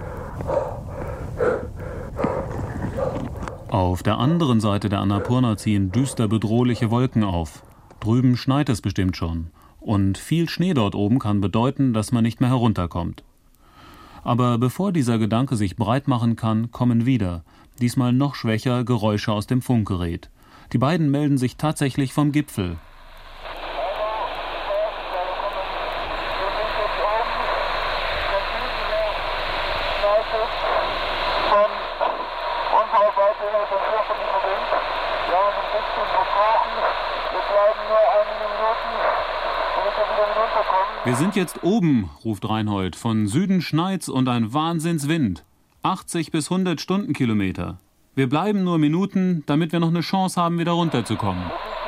Auf der anderen Seite der Annapurna ziehen düster bedrohliche Wolken auf. Drüben schneit es bestimmt schon. Und viel Schnee dort oben kann bedeuten, dass man nicht mehr herunterkommt. Aber bevor dieser Gedanke sich breit machen kann, kommen wieder, diesmal noch schwächer, Geräusche aus dem Funkgerät. Die beiden melden sich tatsächlich vom Gipfel. Wir sind jetzt oben, ruft Reinhold. Von Süden schneit's und ein Wahnsinnswind. achtzig bis hundert Stundenkilometer. Wir bleiben nur Minuten, damit wir noch eine Chance haben, wieder runterzukommen.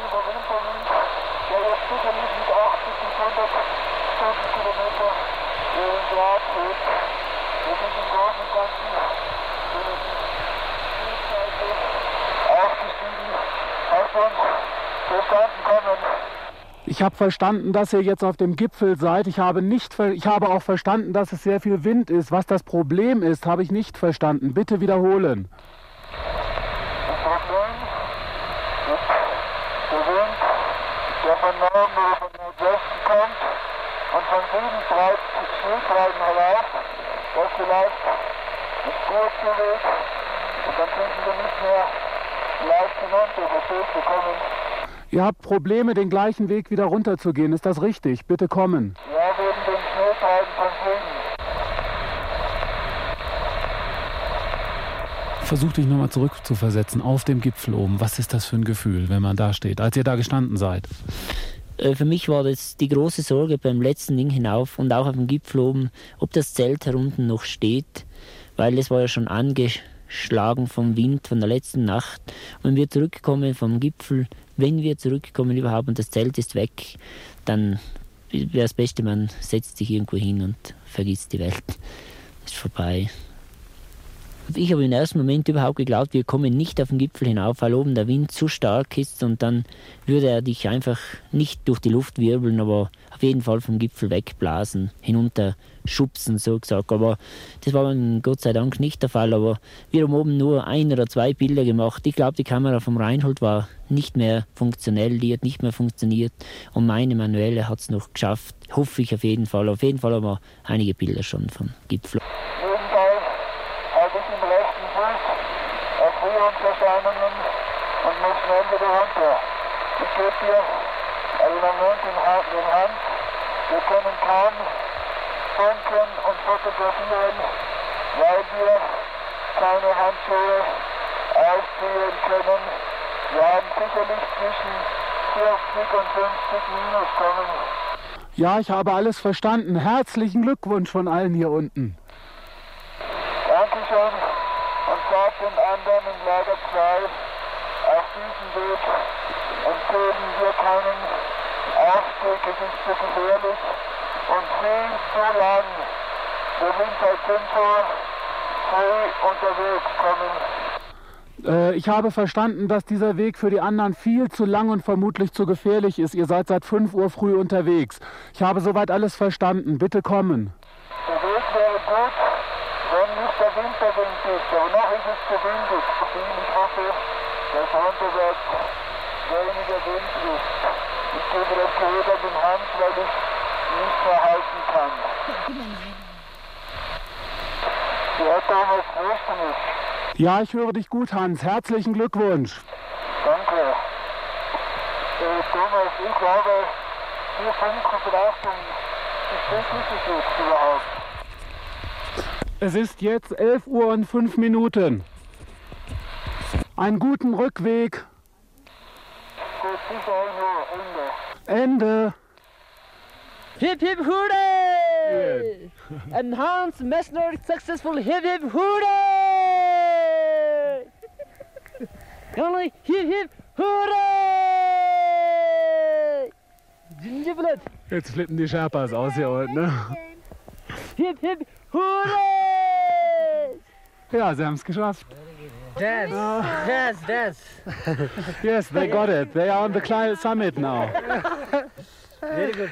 Ich habe verstanden, dass ihr jetzt auf dem Gipfel seid. Ich habe, nicht ver- ich habe auch verstanden, dass es sehr viel Wind ist. Was das Problem ist, habe ich nicht verstanden. Bitte wiederholen. Das Problem ist der Wind, der von Norden oder von Nordwesten kommt und von Süden treibt Schneetreiben herauf. Das vielleicht ist kurzer Weg und dann könnten wir nicht mehr leicht hinunter befehlt bekommen. Ihr habt Probleme, den gleichen Weg wieder runterzugehen. Ist das richtig? Bitte kommen. Ja, wegen den Schneetreiben von Süden. Versuch dich nochmal zurückzuversetzen auf dem Gipfel oben. Was ist das für ein Gefühl, wenn man da steht, als ihr da gestanden seid? Für mich war das die große Sorge beim letzten Ding hinauf und auch auf dem Gipfel oben, ob das Zelt herunten noch steht, weil es war ja schon angeschlagen vom Wind von der letzten Nacht. Und wenn wir zurückkommen vom Gipfel, wenn wir zurückkommen überhaupt und das Zelt ist weg, dann wäre das Beste, man setzt sich irgendwo hin und vergisst die Welt. Ist vorbei. Ich habe im ersten Moment überhaupt geglaubt, wir kommen nicht auf den Gipfel hinauf, weil oben der Wind zu stark ist und dann würde er dich einfach nicht durch die Luft wirbeln, aber auf jeden Fall vom Gipfel wegblasen, hinunterschubsen, so gesagt. Aber das war dann Gott sei Dank nicht der Fall, aber wir haben oben nur ein oder zwei Bilder gemacht. Ich glaube, die Kamera vom Reinhold war nicht mehr funktionell, die hat nicht mehr funktioniert und meine manuelle hat es noch geschafft, hoffe ich auf jeden Fall. Auf jeden Fall haben wir einige Bilder schon vom Gipfel. Erscheinungen und muss schnell wieder runter. Ich gebe dir einen Moment in Hand. Wir können kaum funken und fotografieren. weil wir keine Handschuhe ausziehen können. Wir haben sicherlich zwischen vierzig und fünfzig Minus kommen. Ja, ich habe alles verstanden. Herzlichen Glückwunsch von allen hier unten. Dankeschön und sagt den anderen in Lager zwei, auf diesem Weg empfehlen wir keinen Aufstieg, es ist zu gefährlich und viel zu lang. Wir sind seit fünf Uhr früh unterwegs kommen. Ich habe verstanden, dass dieser Weg für die anderen viel zu lang und vermutlich zu gefährlich ist. Ihr seid seit fünf Uhr früh unterwegs. Ich habe soweit alles verstanden. Bitte kommen. Der Weg wäre gut, wenn nicht der Winterwind ist. Aber noch ist es zu windig. Ich hoffe, dass unterwärts weniger Wind ist. Ich gebe das Gerät in Hand, weil ich nicht mehr halten kann. Ja, Thomas, grüßt du mich? Ja, ich höre dich gut, Hans. Herzlichen Glückwunsch. Danke. Äh, Thomas, ich glaube, wir funken vielleicht um die Stückliche jetzt überhaupt. Es ist jetzt elf Uhr und fünf Minuten. Einen guten Rückweg. Gut, bis ein Uhr, Ende. Ende. Hip hip hooray! And Hans Messner successful hip hip hooray! Only hip hip hooray! Gingerbread. Jetzt flippen die Sherpas aus hier unten, ne? Hip hip hooray! Ja, sie haben es geschafft. Dance, Oh. dance, dance. Yes, they got it. They are on the climate summit now. Very good.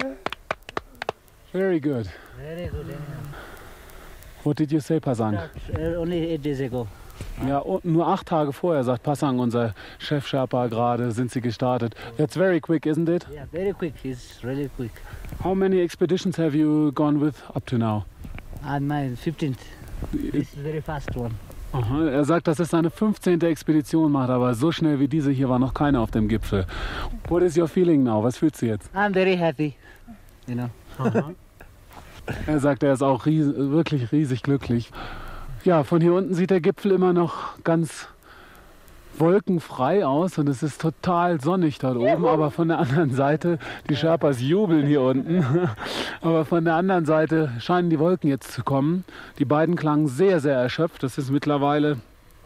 Very good. Very good. What did you say, Pasang? Uh, only eight days ago. Ja, und nur acht Tage vorher, sagt Pasang, unser Chef Sherpa gerade, sind sie gestartet. That's very quick, isn't it? Yeah, very quick. It's really quick. How many expeditions have you gone with up to now? And my fifteenth. This is very fast one. Aha, er sagt, das ist seine fünfzehnte Expedition, macht aber so schnell wie diese hier war noch keiner auf dem Gipfel. What is your feeling now? Was fühlst du jetzt? I'm very happy. You know. Er sagt, er ist auch ries wirklich riesig glücklich. Ja, von hier unten sieht der Gipfel immer noch ganz wolkenfrei aus und es ist total sonnig dort oben, aber von der anderen Seite, die Sherpas jubeln hier unten, aber von der anderen Seite scheinen die Wolken jetzt zu kommen. Die beiden klangen sehr, sehr erschöpft. Das ist mittlerweile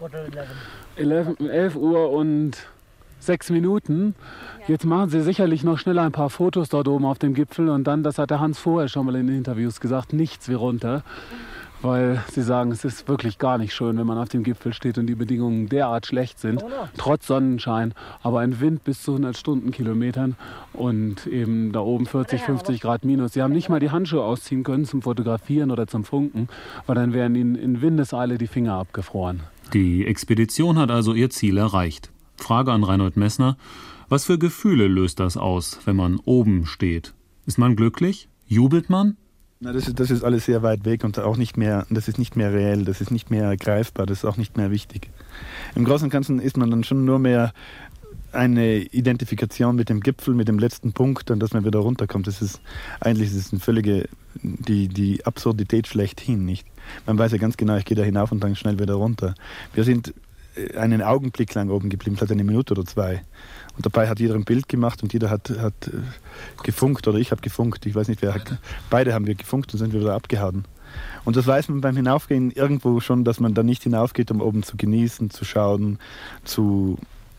elf Uhr und sechs Minuten. Jetzt machen sie sicherlich noch schnell ein paar Fotos dort oben auf dem Gipfel und dann, das hat der Hans vorher schon mal in den Interviews gesagt, nichts wie runter. Weil sie sagen, es ist wirklich gar nicht schön, wenn man auf dem Gipfel steht und die Bedingungen derart schlecht sind, trotz Sonnenschein, aber ein Wind bis zu hundert Stundenkilometern und eben da oben vierzig, fünfzig Grad minus. Sie haben nicht mal die Handschuhe ausziehen können zum Fotografieren oder zum Funken, weil dann wären ihnen in Windeseile die Finger abgefroren. Die Expedition hat also ihr Ziel erreicht. Frage an Reinhold Messner: Was für Gefühle löst das aus, wenn man oben steht? Ist man glücklich? Jubelt man? Na, das ist, das ist alles sehr weit weg und auch nicht mehr, das ist nicht mehr reell, das ist nicht mehr greifbar, das ist auch nicht mehr wichtig. Im Großen und Ganzen ist man dann schon nur mehr eine Identifikation mit dem Gipfel, mit dem letzten Punkt und dass man wieder runterkommt. Das ist eigentlich das ist eine völlige, die, die Absurdität schlechthin, nicht? Man weiß ja ganz genau, ich gehe da hinauf und dann schnell wieder runter. Wir sind einen Augenblick lang oben geblieben, vielleicht eine Minute oder zwei. Und dabei hat jeder ein Bild gemacht und jeder hat, hat gefunkt oder ich habe gefunkt. Ich weiß nicht, wer hat. Beide haben wir gefunkt und sind wieder abgehauen. Und das weiß man beim Hinaufgehen irgendwo schon, dass man da nicht hinaufgeht, um oben zu genießen, zu schauen, zu,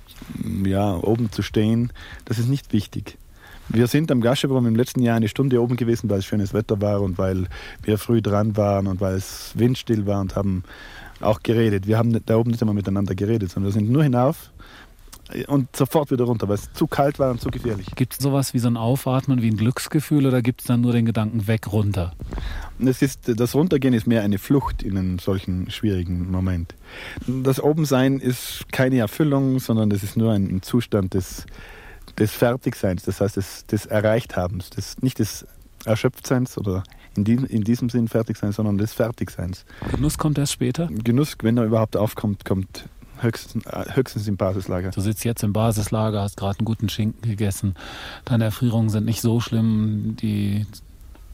ja, oben zu stehen. Das ist nicht wichtig. Wir sind am Gaschebaum im letzten Jahr eine Stunde oben gewesen, weil es schönes Wetter war und weil wir früh dran waren und weil es windstill war und haben auch geredet. Wir haben da oben nicht einmal miteinander geredet, sondern wir sind nur hinauf und sofort wieder runter, weil es zu kalt war und zu gefährlich. Gibt es sowas wie so ein Aufatmen, wie ein Glücksgefühl oder gibt es dann nur den Gedanken weg, runter? Das, ist, das Runtergehen ist mehr eine Flucht in einem solchen schwierigen Moment. Das Obensein ist keine Erfüllung, sondern das ist nur ein Zustand des, des Fertigseins, das heißt des, des Erreichthabens, des, nicht des Erschöpftseins oder in, die, in diesem Sinn Fertigseins, sondern des Fertigseins. Genuss kommt erst später? Genuss, wenn er überhaupt aufkommt, kommt höchstens, höchstens im Basislager. Du sitzt jetzt im Basislager, hast gerade einen guten Schinken gegessen. Deine Erfrierungen sind nicht so schlimm, die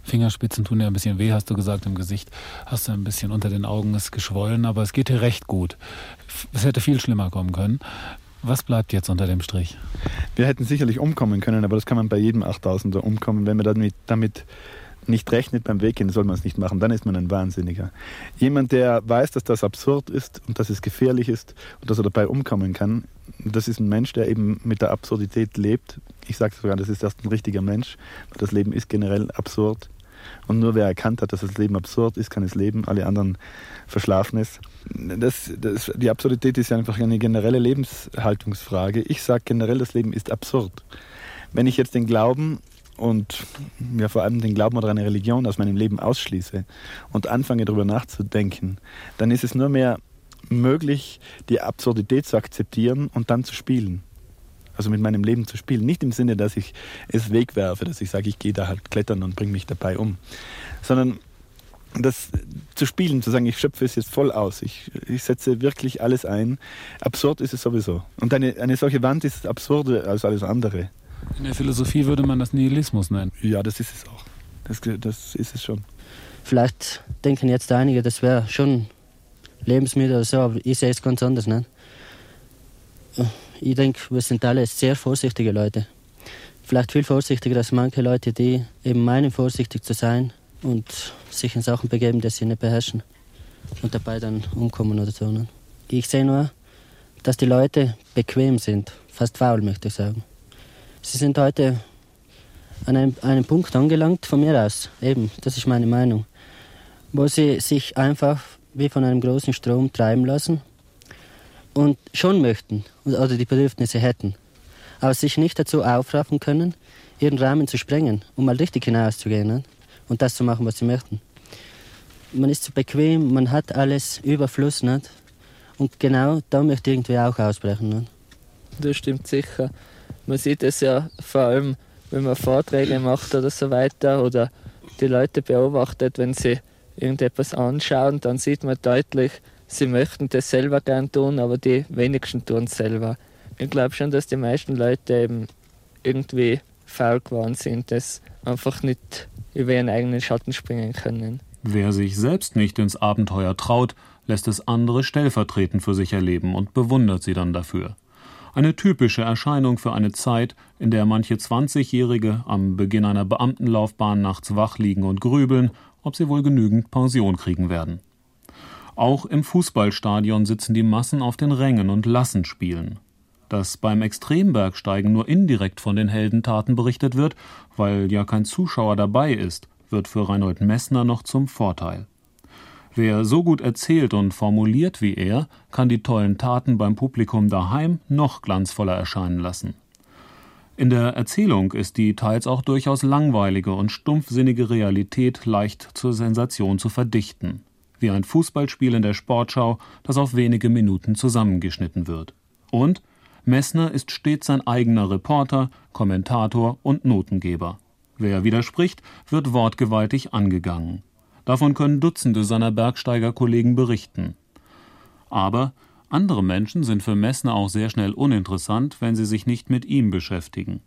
Fingerspitzen tun ja ein bisschen weh, hast du gesagt, im Gesicht hast du ein bisschen unter den Augen ist geschwollen, aber es geht dir recht gut. Es hätte viel schlimmer kommen können. Was bleibt jetzt unter dem Strich? Wir hätten sicherlich umkommen können, aber das kann man bei jedem achttausender umkommen. Wenn man damit, damit nicht rechnet beim Weggehen, soll man es nicht machen. Dann ist man ein Wahnsinniger. Jemand, der weiß, dass das absurd ist und dass es gefährlich ist und dass er dabei umkommen kann, das ist ein Mensch, der eben mit der Absurdität lebt. Ich sage sogar, das ist erst ein richtiger Mensch. Das Leben ist generell absurd. Und nur wer erkannt hat, dass das Leben absurd ist, kann es leben. Alle anderen verschlafen es. Das, das, die Absurdität ist ja einfach eine generelle Lebenshaltungsfrage. Ich sage generell, das Leben ist absurd. Wenn ich jetzt den Glauben und ja, vor allem den Glauben oder eine Religion aus meinem Leben ausschließe und anfange darüber nachzudenken, dann ist es nur mehr möglich, die Absurdität zu akzeptieren und dann zu spielen. Also mit meinem Leben zu spielen. Nicht im Sinne, dass ich es wegwerfe, dass ich sage, ich gehe da halt klettern und bringe mich dabei um. Sondern das zu spielen, zu sagen, ich schöpfe es jetzt voll aus. Ich, ich setze wirklich alles ein. Absurd ist es sowieso. Und eine, eine solche Wand ist absurder als alles andere. In der Philosophie würde man das Nihilismus nennen. Ja, das ist es auch. Das, das ist es schon. Vielleicht denken jetzt einige, das wäre schon Lebensmittel oder so, aber ich sehe es ganz anders. Ne? Ich denke, wir sind alle sehr vorsichtige Leute. Vielleicht viel vorsichtiger als manche Leute, die eben meinen, vorsichtig zu sein und sich in Sachen begeben, die sie nicht beherrschen und dabei dann umkommen oder so. Ne? Ich sehe nur, dass die Leute bequem sind, fast faul, möchte ich sagen. Sie sind heute an einem, einem Punkt angelangt, von mir aus, eben, das ist meine Meinung, wo sie sich einfach wie von einem großen Strom treiben lassen und schon möchten oder die Bedürfnisse hätten, aber sich nicht dazu aufraffen können, ihren Rahmen zu sprengen, um mal richtig hinauszugehen, ne? Und das zu machen, was sie möchten. Man ist zu bequem, man hat alles Überfluss, ne? Und genau da möchte ich irgendwie auch ausbrechen. Ne? Das stimmt sicher. Man sieht es ja vor allem, wenn man Vorträge macht oder so weiter oder die Leute beobachtet, wenn sie irgendetwas anschauen, dann sieht man deutlich, sie möchten das selber gern tun, aber die wenigsten tun es selber. Ich glaube schon, dass die meisten Leute eben irgendwie faul geworden sind, dass einfach nicht über ihren eigenen Schatten springen können. Wer sich selbst nicht ins Abenteuer traut, lässt es andere stellvertretend für sich erleben und bewundert sie dann dafür. Eine typische Erscheinung für eine Zeit, in der manche zwanzigjährige am Beginn einer Beamtenlaufbahn nachts wach liegen und grübeln, ob sie wohl genügend Pension kriegen werden. Auch im Fußballstadion sitzen die Massen auf den Rängen und lassen spielen. Dass beim Extrembergsteigen nur indirekt von den Heldentaten berichtet wird, weil ja kein Zuschauer dabei ist, wird für Reinhold Messner noch zum Vorteil. Wer so gut erzählt und formuliert wie er, kann die tollen Taten beim Publikum daheim noch glanzvoller erscheinen lassen. In der Erzählung ist die teils auch durchaus langweilige und stumpfsinnige Realität leicht zur Sensation zu verdichten. Wie ein Fußballspiel in der Sportschau, das auf wenige Minuten zusammengeschnitten wird. Und Messner ist stets sein eigener Reporter, Kommentator und Notengeber. Wer widerspricht, wird wortgewaltig angegangen. Davon können Dutzende seiner Bergsteigerkollegen berichten. Aber andere Menschen sind für Messner auch sehr schnell uninteressant, wenn sie sich nicht mit ihm beschäftigen.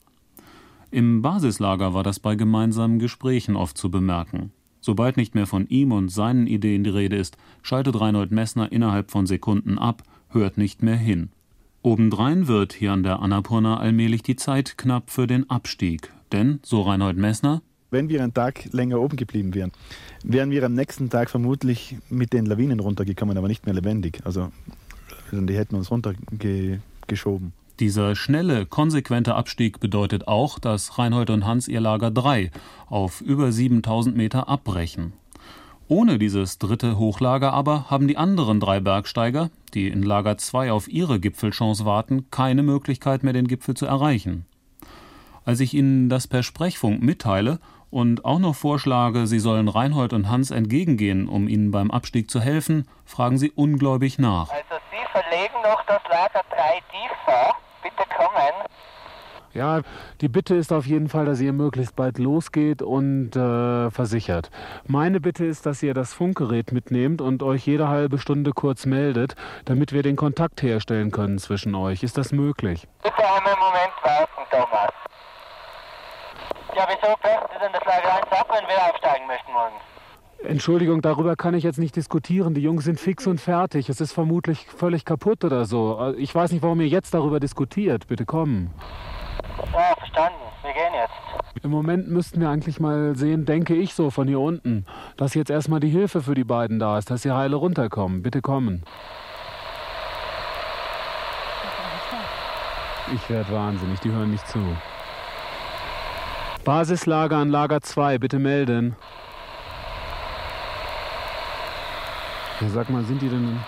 Im Basislager war das bei gemeinsamen Gesprächen oft zu bemerken. Sobald nicht mehr von ihm und seinen Ideen die Rede ist, schaltet Reinhold Messner innerhalb von Sekunden ab, hört nicht mehr hin. Obendrein wird hier an der Annapurna allmählich die Zeit knapp für den Abstieg. Denn, so Reinhold Messner, wenn wir einen Tag länger oben geblieben wären, wären wir am nächsten Tag vermutlich mit den Lawinen runtergekommen, aber nicht mehr lebendig. Also die hätten uns runtergeschoben. Dieser schnelle, konsequente Abstieg bedeutet auch, dass Reinhold und Hans ihr Lager drei auf über siebentausend Meter abbrechen. Ohne dieses dritte Hochlager aber haben die anderen drei Bergsteiger, die in Lager zwei auf ihre Gipfelchance warten, keine Möglichkeit mehr, den Gipfel zu erreichen. Als ich ihnen das per Sprechfunk mitteile und auch noch vorschlage, sie sollen Reinhold und Hans entgegengehen, um ihnen beim Abstieg zu helfen, fragen sie ungläubig nach. Also Sie verlegen noch das Lager drei tiefer. Bitte kommen. Ja, die Bitte ist auf jeden Fall, dass ihr möglichst bald losgeht und äh, versichert. Meine Bitte ist, dass ihr das Funkgerät mitnehmt und euch jede halbe Stunde kurz meldet, damit wir den Kontakt herstellen können zwischen euch. Ist das möglich? Bitte einen Moment warten, Thomas. Ja, wieso brechen Sie denn das Lager eins ab, wenn wir aufsteigen möchten morgen? Entschuldigung, darüber kann ich jetzt nicht diskutieren. Die Jungs sind fix und fertig. Es ist vermutlich völlig kaputt oder so. Ich weiß nicht, warum ihr jetzt darüber diskutiert. Bitte kommen. Ja, verstanden. Wir gehen jetzt. Im Moment müssten wir eigentlich mal sehen, denke ich so von hier unten, dass jetzt erstmal die Hilfe für die beiden da ist, dass sie heile runterkommen. Bitte kommen. Ich werde wahnsinnig, die hören nicht zu. Basislager an Lager zwei, bitte melden. Ja, sag mal, sind die denn...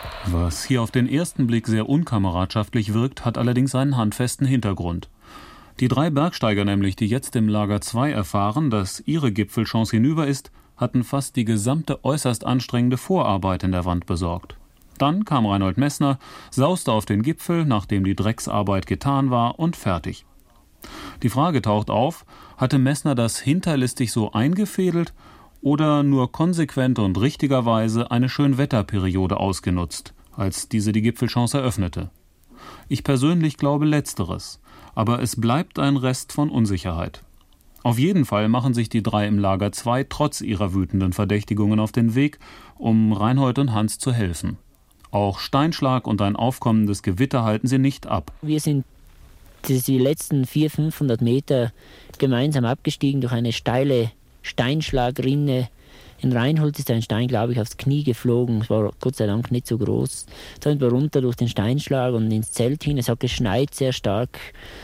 Was hier auf den ersten Blick sehr unkameradschaftlich wirkt, hat allerdings einen handfesten Hintergrund. Die drei Bergsteiger nämlich, die jetzt im Lager zwei erfahren, dass ihre Gipfelchance hinüber ist, hatten fast die gesamte äußerst anstrengende Vorarbeit in der Wand besorgt. Dann kam Reinhold Messner, sauste auf den Gipfel, nachdem die Drecksarbeit getan war, und fertig. Die Frage taucht auf, hatte Messner das hinterlistig so eingefädelt oder nur konsequent und richtigerweise eine Schönwetterperiode ausgenutzt, als diese die Gipfelchance eröffnete? Ich persönlich glaube Letzteres, aber es bleibt ein Rest von Unsicherheit. Auf jeden Fall machen sich die drei im Lager zwei trotz ihrer wütenden Verdächtigungen auf den Weg, um Reinhold und Hans zu helfen. Auch Steinschlag und ein aufkommendes Gewitter halten sie nicht ab. Wir sind die letzten vierhundert, fünfhundert Meter gemeinsam abgestiegen durch eine steile Steinschlagrinne. In Reinhold ist ein Stein, glaube ich, aufs Knie geflogen. Es war Gott sei Dank nicht so groß. Dann sind wir runter durch den Steinschlag und ins Zelt hin. Es hat geschneit sehr stark.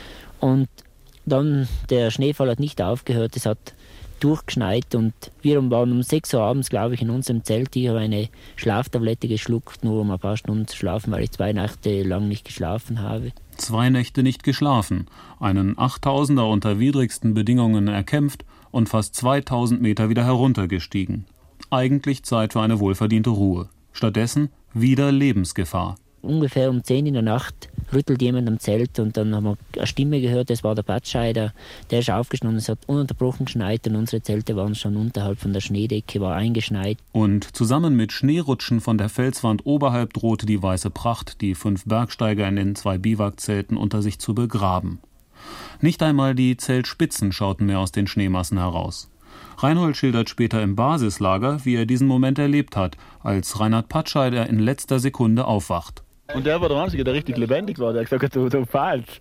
Und dann, der Schneefall hat nicht aufgehört. Es hat durchgeschneit und wir waren um sechs Uhr abends, glaube ich, in unserem Zelt. Ich habe eine Schlaftablette geschluckt, nur um ein paar Stunden zu schlafen, weil ich zwei Nächte lang nicht geschlafen habe. Zwei Nächte nicht geschlafen, einen Achttausender unter widrigsten Bedingungen erkämpft und fast zweitausend Meter wieder heruntergestiegen. Eigentlich Zeit für eine wohlverdiente Ruhe. Stattdessen wieder Lebensgefahr. Ungefähr um zehn in der Nacht rüttelt jemand am Zelt und dann haben wir eine Stimme gehört, das war der Patscheider. Der ist aufgestanden, es hat ununterbrochen geschneit und unsere Zelte waren schon unterhalb von der Schneedecke, war eingeschneit. Und zusammen mit Schneerutschen von der Felswand oberhalb drohte die weiße Pracht, die fünf Bergsteiger in den zwei Biwakzelten unter sich zu begraben. Nicht einmal die Zeltspitzen schauten mehr aus den Schneemassen heraus. Reinhold schildert später im Basislager, wie er diesen Moment erlebt hat, als Reinhard Patscheider in letzter Sekunde aufwacht. Und der war der Einzige, der richtig lebendig war. Der hat gesagt, du, du fallst.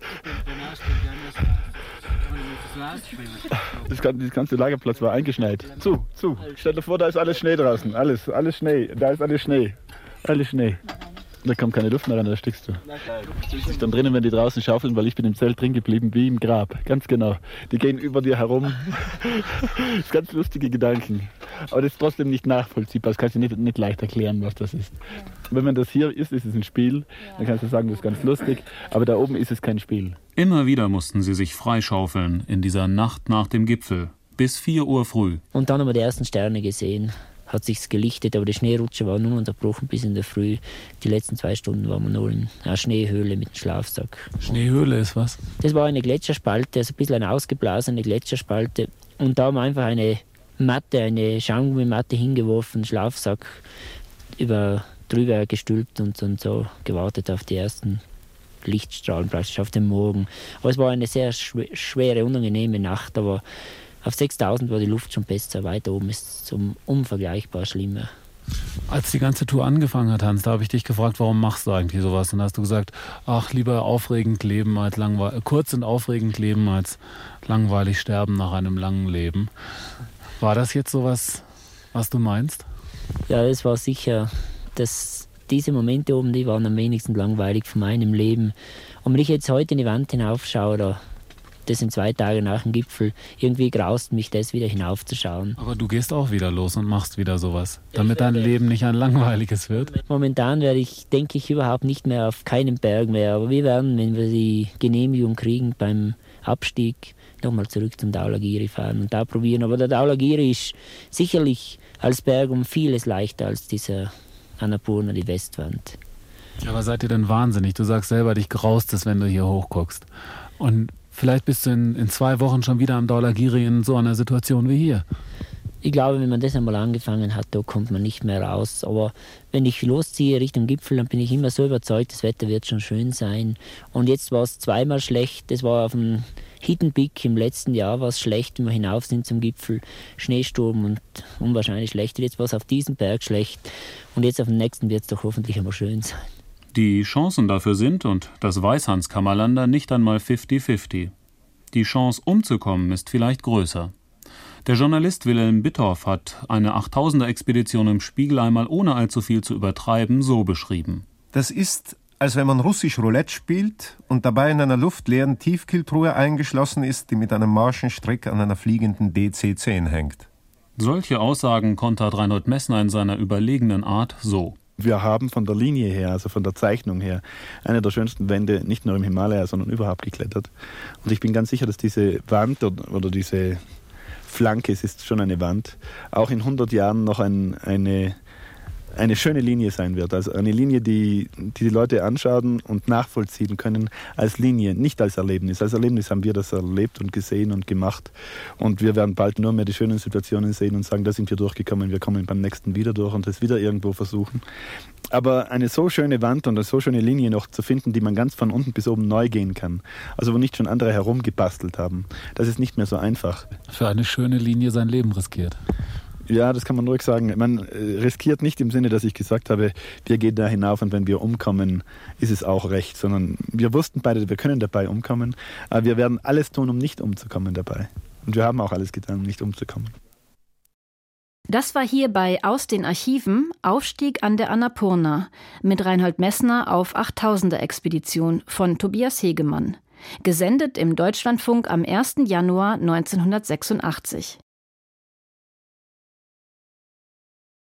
Das, kann, das ganze Lagerplatz war eingeschneit. Zu, zu. Stell dir vor, da ist alles Schnee draußen. Alles, alles Schnee. Da ist alles Schnee. Alles Schnee. Da kommt keine Luft mehr rein, da stickst du. Ich bin dann drinnen, wenn die draußen schaufeln, weil ich bin im Zelt drin geblieben, wie im Grab. Ganz genau. Die gehen über dir herum. Das sind ganz lustige Gedanken. Aber das ist trotzdem nicht nachvollziehbar. Das kannst du nicht, nicht leicht erklären, was das ist. Wenn man das hier ist, ist es ein Spiel. Dann kannst du sagen, das ist ganz lustig. Aber da oben ist es kein Spiel. Immer wieder mussten sie sich freischaufeln in dieser Nacht nach dem Gipfel. Bis vier Uhr früh. Und dann haben wir die ersten Sterne gesehen. Hat sich's gelichtet, aber die Schneerutsche war ununterbrochen bis in der Früh. Die letzten zwei Stunden waren wir nur in einer Schneehöhle mit dem Schlafsack. Schneehöhle ist was? Das war eine Gletscherspalte, also ein bisschen eine ausgeblasene Gletscherspalte. Und da haben wir einfach eine Matte, eine Schaumgummimatte hingeworfen, Schlafsack über drüber gestülpt und, und so gewartet auf die ersten Lichtstrahlen, praktisch auf den Morgen. Aber es war eine sehr schwere, unangenehme Nacht, aber auf sechstausend war die Luft schon besser, weiter oben ist es um, unvergleichbar schlimmer. Als die ganze Tour angefangen hat, Hans, da habe ich dich gefragt, warum machst du eigentlich sowas? Und da hast du gesagt, ach, lieber aufregend leben als langweilig, kurz und aufregend leben als langweilig sterben nach einem langen Leben. War das jetzt sowas, was du meinst? Ja, es war sicher, dass diese Momente oben, die waren am wenigsten langweilig von meinem Leben. Und wenn ich jetzt heute in die Wand hinaufschaue, da das sind zwei Tage nach dem Gipfel, irgendwie graust mich das, wieder hinaufzuschauen. Aber du gehst auch wieder los und machst wieder sowas, damit dein Leben nicht ein langweiliges wird? Momentan werde ich, denke ich, überhaupt nicht mehr auf keinen Berg mehr. Aber wir werden, wenn wir die Genehmigung kriegen beim Abstieg, nochmal zurück zum Dhaulagiri fahren und da probieren. Aber der Dhaulagiri ist sicherlich als Berg um vieles leichter als dieser Annapurna, die Westwand. Aber seid ihr denn wahnsinnig? Du sagst selber, dich graust es, wenn du hier hochguckst. Und vielleicht bist du in, in zwei Wochen schon wieder am Dhaulagiri in so einer Situation wie hier. ich glaube, wenn man das einmal angefangen hat, da kommt man nicht mehr raus. Aber wenn ich losziehe Richtung Gipfel, dann bin ich immer so überzeugt, das Wetter wird schon schön sein. Und jetzt war es zweimal schlecht. Das war auf dem Hidden Peak im letzten Jahr, war es schlecht, wenn wir hinauf sind zum Gipfel. Schneesturm und unwahrscheinlich schlecht. Jetzt war es auf diesem Berg schlecht. Und jetzt auf dem nächsten wird es doch hoffentlich einmal schön sein. Die Chancen dafür sind, und das weiß Hans Kammerlander, nicht einmal fifty fifty. Die Chance umzukommen ist vielleicht größer. Der Journalist Wilhelm Bittorf hat eine achttausender-Expedition im Spiegel einmal ohne allzu viel zu übertreiben so beschrieben. Das ist, als wenn man russisch Roulette spielt und dabei in einer luftleeren Tiefkühltruhe eingeschlossen ist, die mit einem morschen Strick an einer fliegenden D C zehn hängt. Solche Aussagen kontert Reinhold Messner in seiner überlegenen Art so. Wir haben von der Linie her, also von der Zeichnung her, eine der schönsten Wände nicht nur im Himalaya, sondern überhaupt geklettert. Und ich bin ganz sicher, dass diese Wand oder, oder diese Flanke, es ist schon eine Wand, auch in hundert Jahren noch ein, eine, eine schöne Linie sein wird. Also eine Linie, die, die die Leute anschauen und nachvollziehen können als Linie, nicht als Erlebnis. Als Erlebnis haben wir das erlebt und gesehen und gemacht. Und wir werden bald nur mehr die schönen Situationen sehen und sagen, da sind wir durchgekommen, wir kommen beim nächsten wieder durch und das wieder irgendwo versuchen. Aber eine so schöne Wand und eine so schöne Linie noch zu finden, die man ganz von unten bis oben neu gehen kann, also wo nicht schon andere herumgebastelt haben, das ist nicht mehr so einfach. Für eine schöne Linie sein Leben riskiert. Ja, das kann man ruhig sagen. Man riskiert nicht im Sinne, dass ich gesagt habe, wir gehen da hinauf und wenn wir umkommen, ist es auch recht, sondern wir wussten beide, wir können dabei umkommen, aber wir werden alles tun, um nicht umzukommen dabei. Und wir haben auch alles getan, um nicht umzukommen. Das war hier bei Aus den Archiven Aufstieg an der Annapurna mit Reinhold Messner auf achttausender-Expedition von Tobias Hegemann. Gesendet im Deutschlandfunk am ersten Januar neunzehnhundertsechsundachtzig.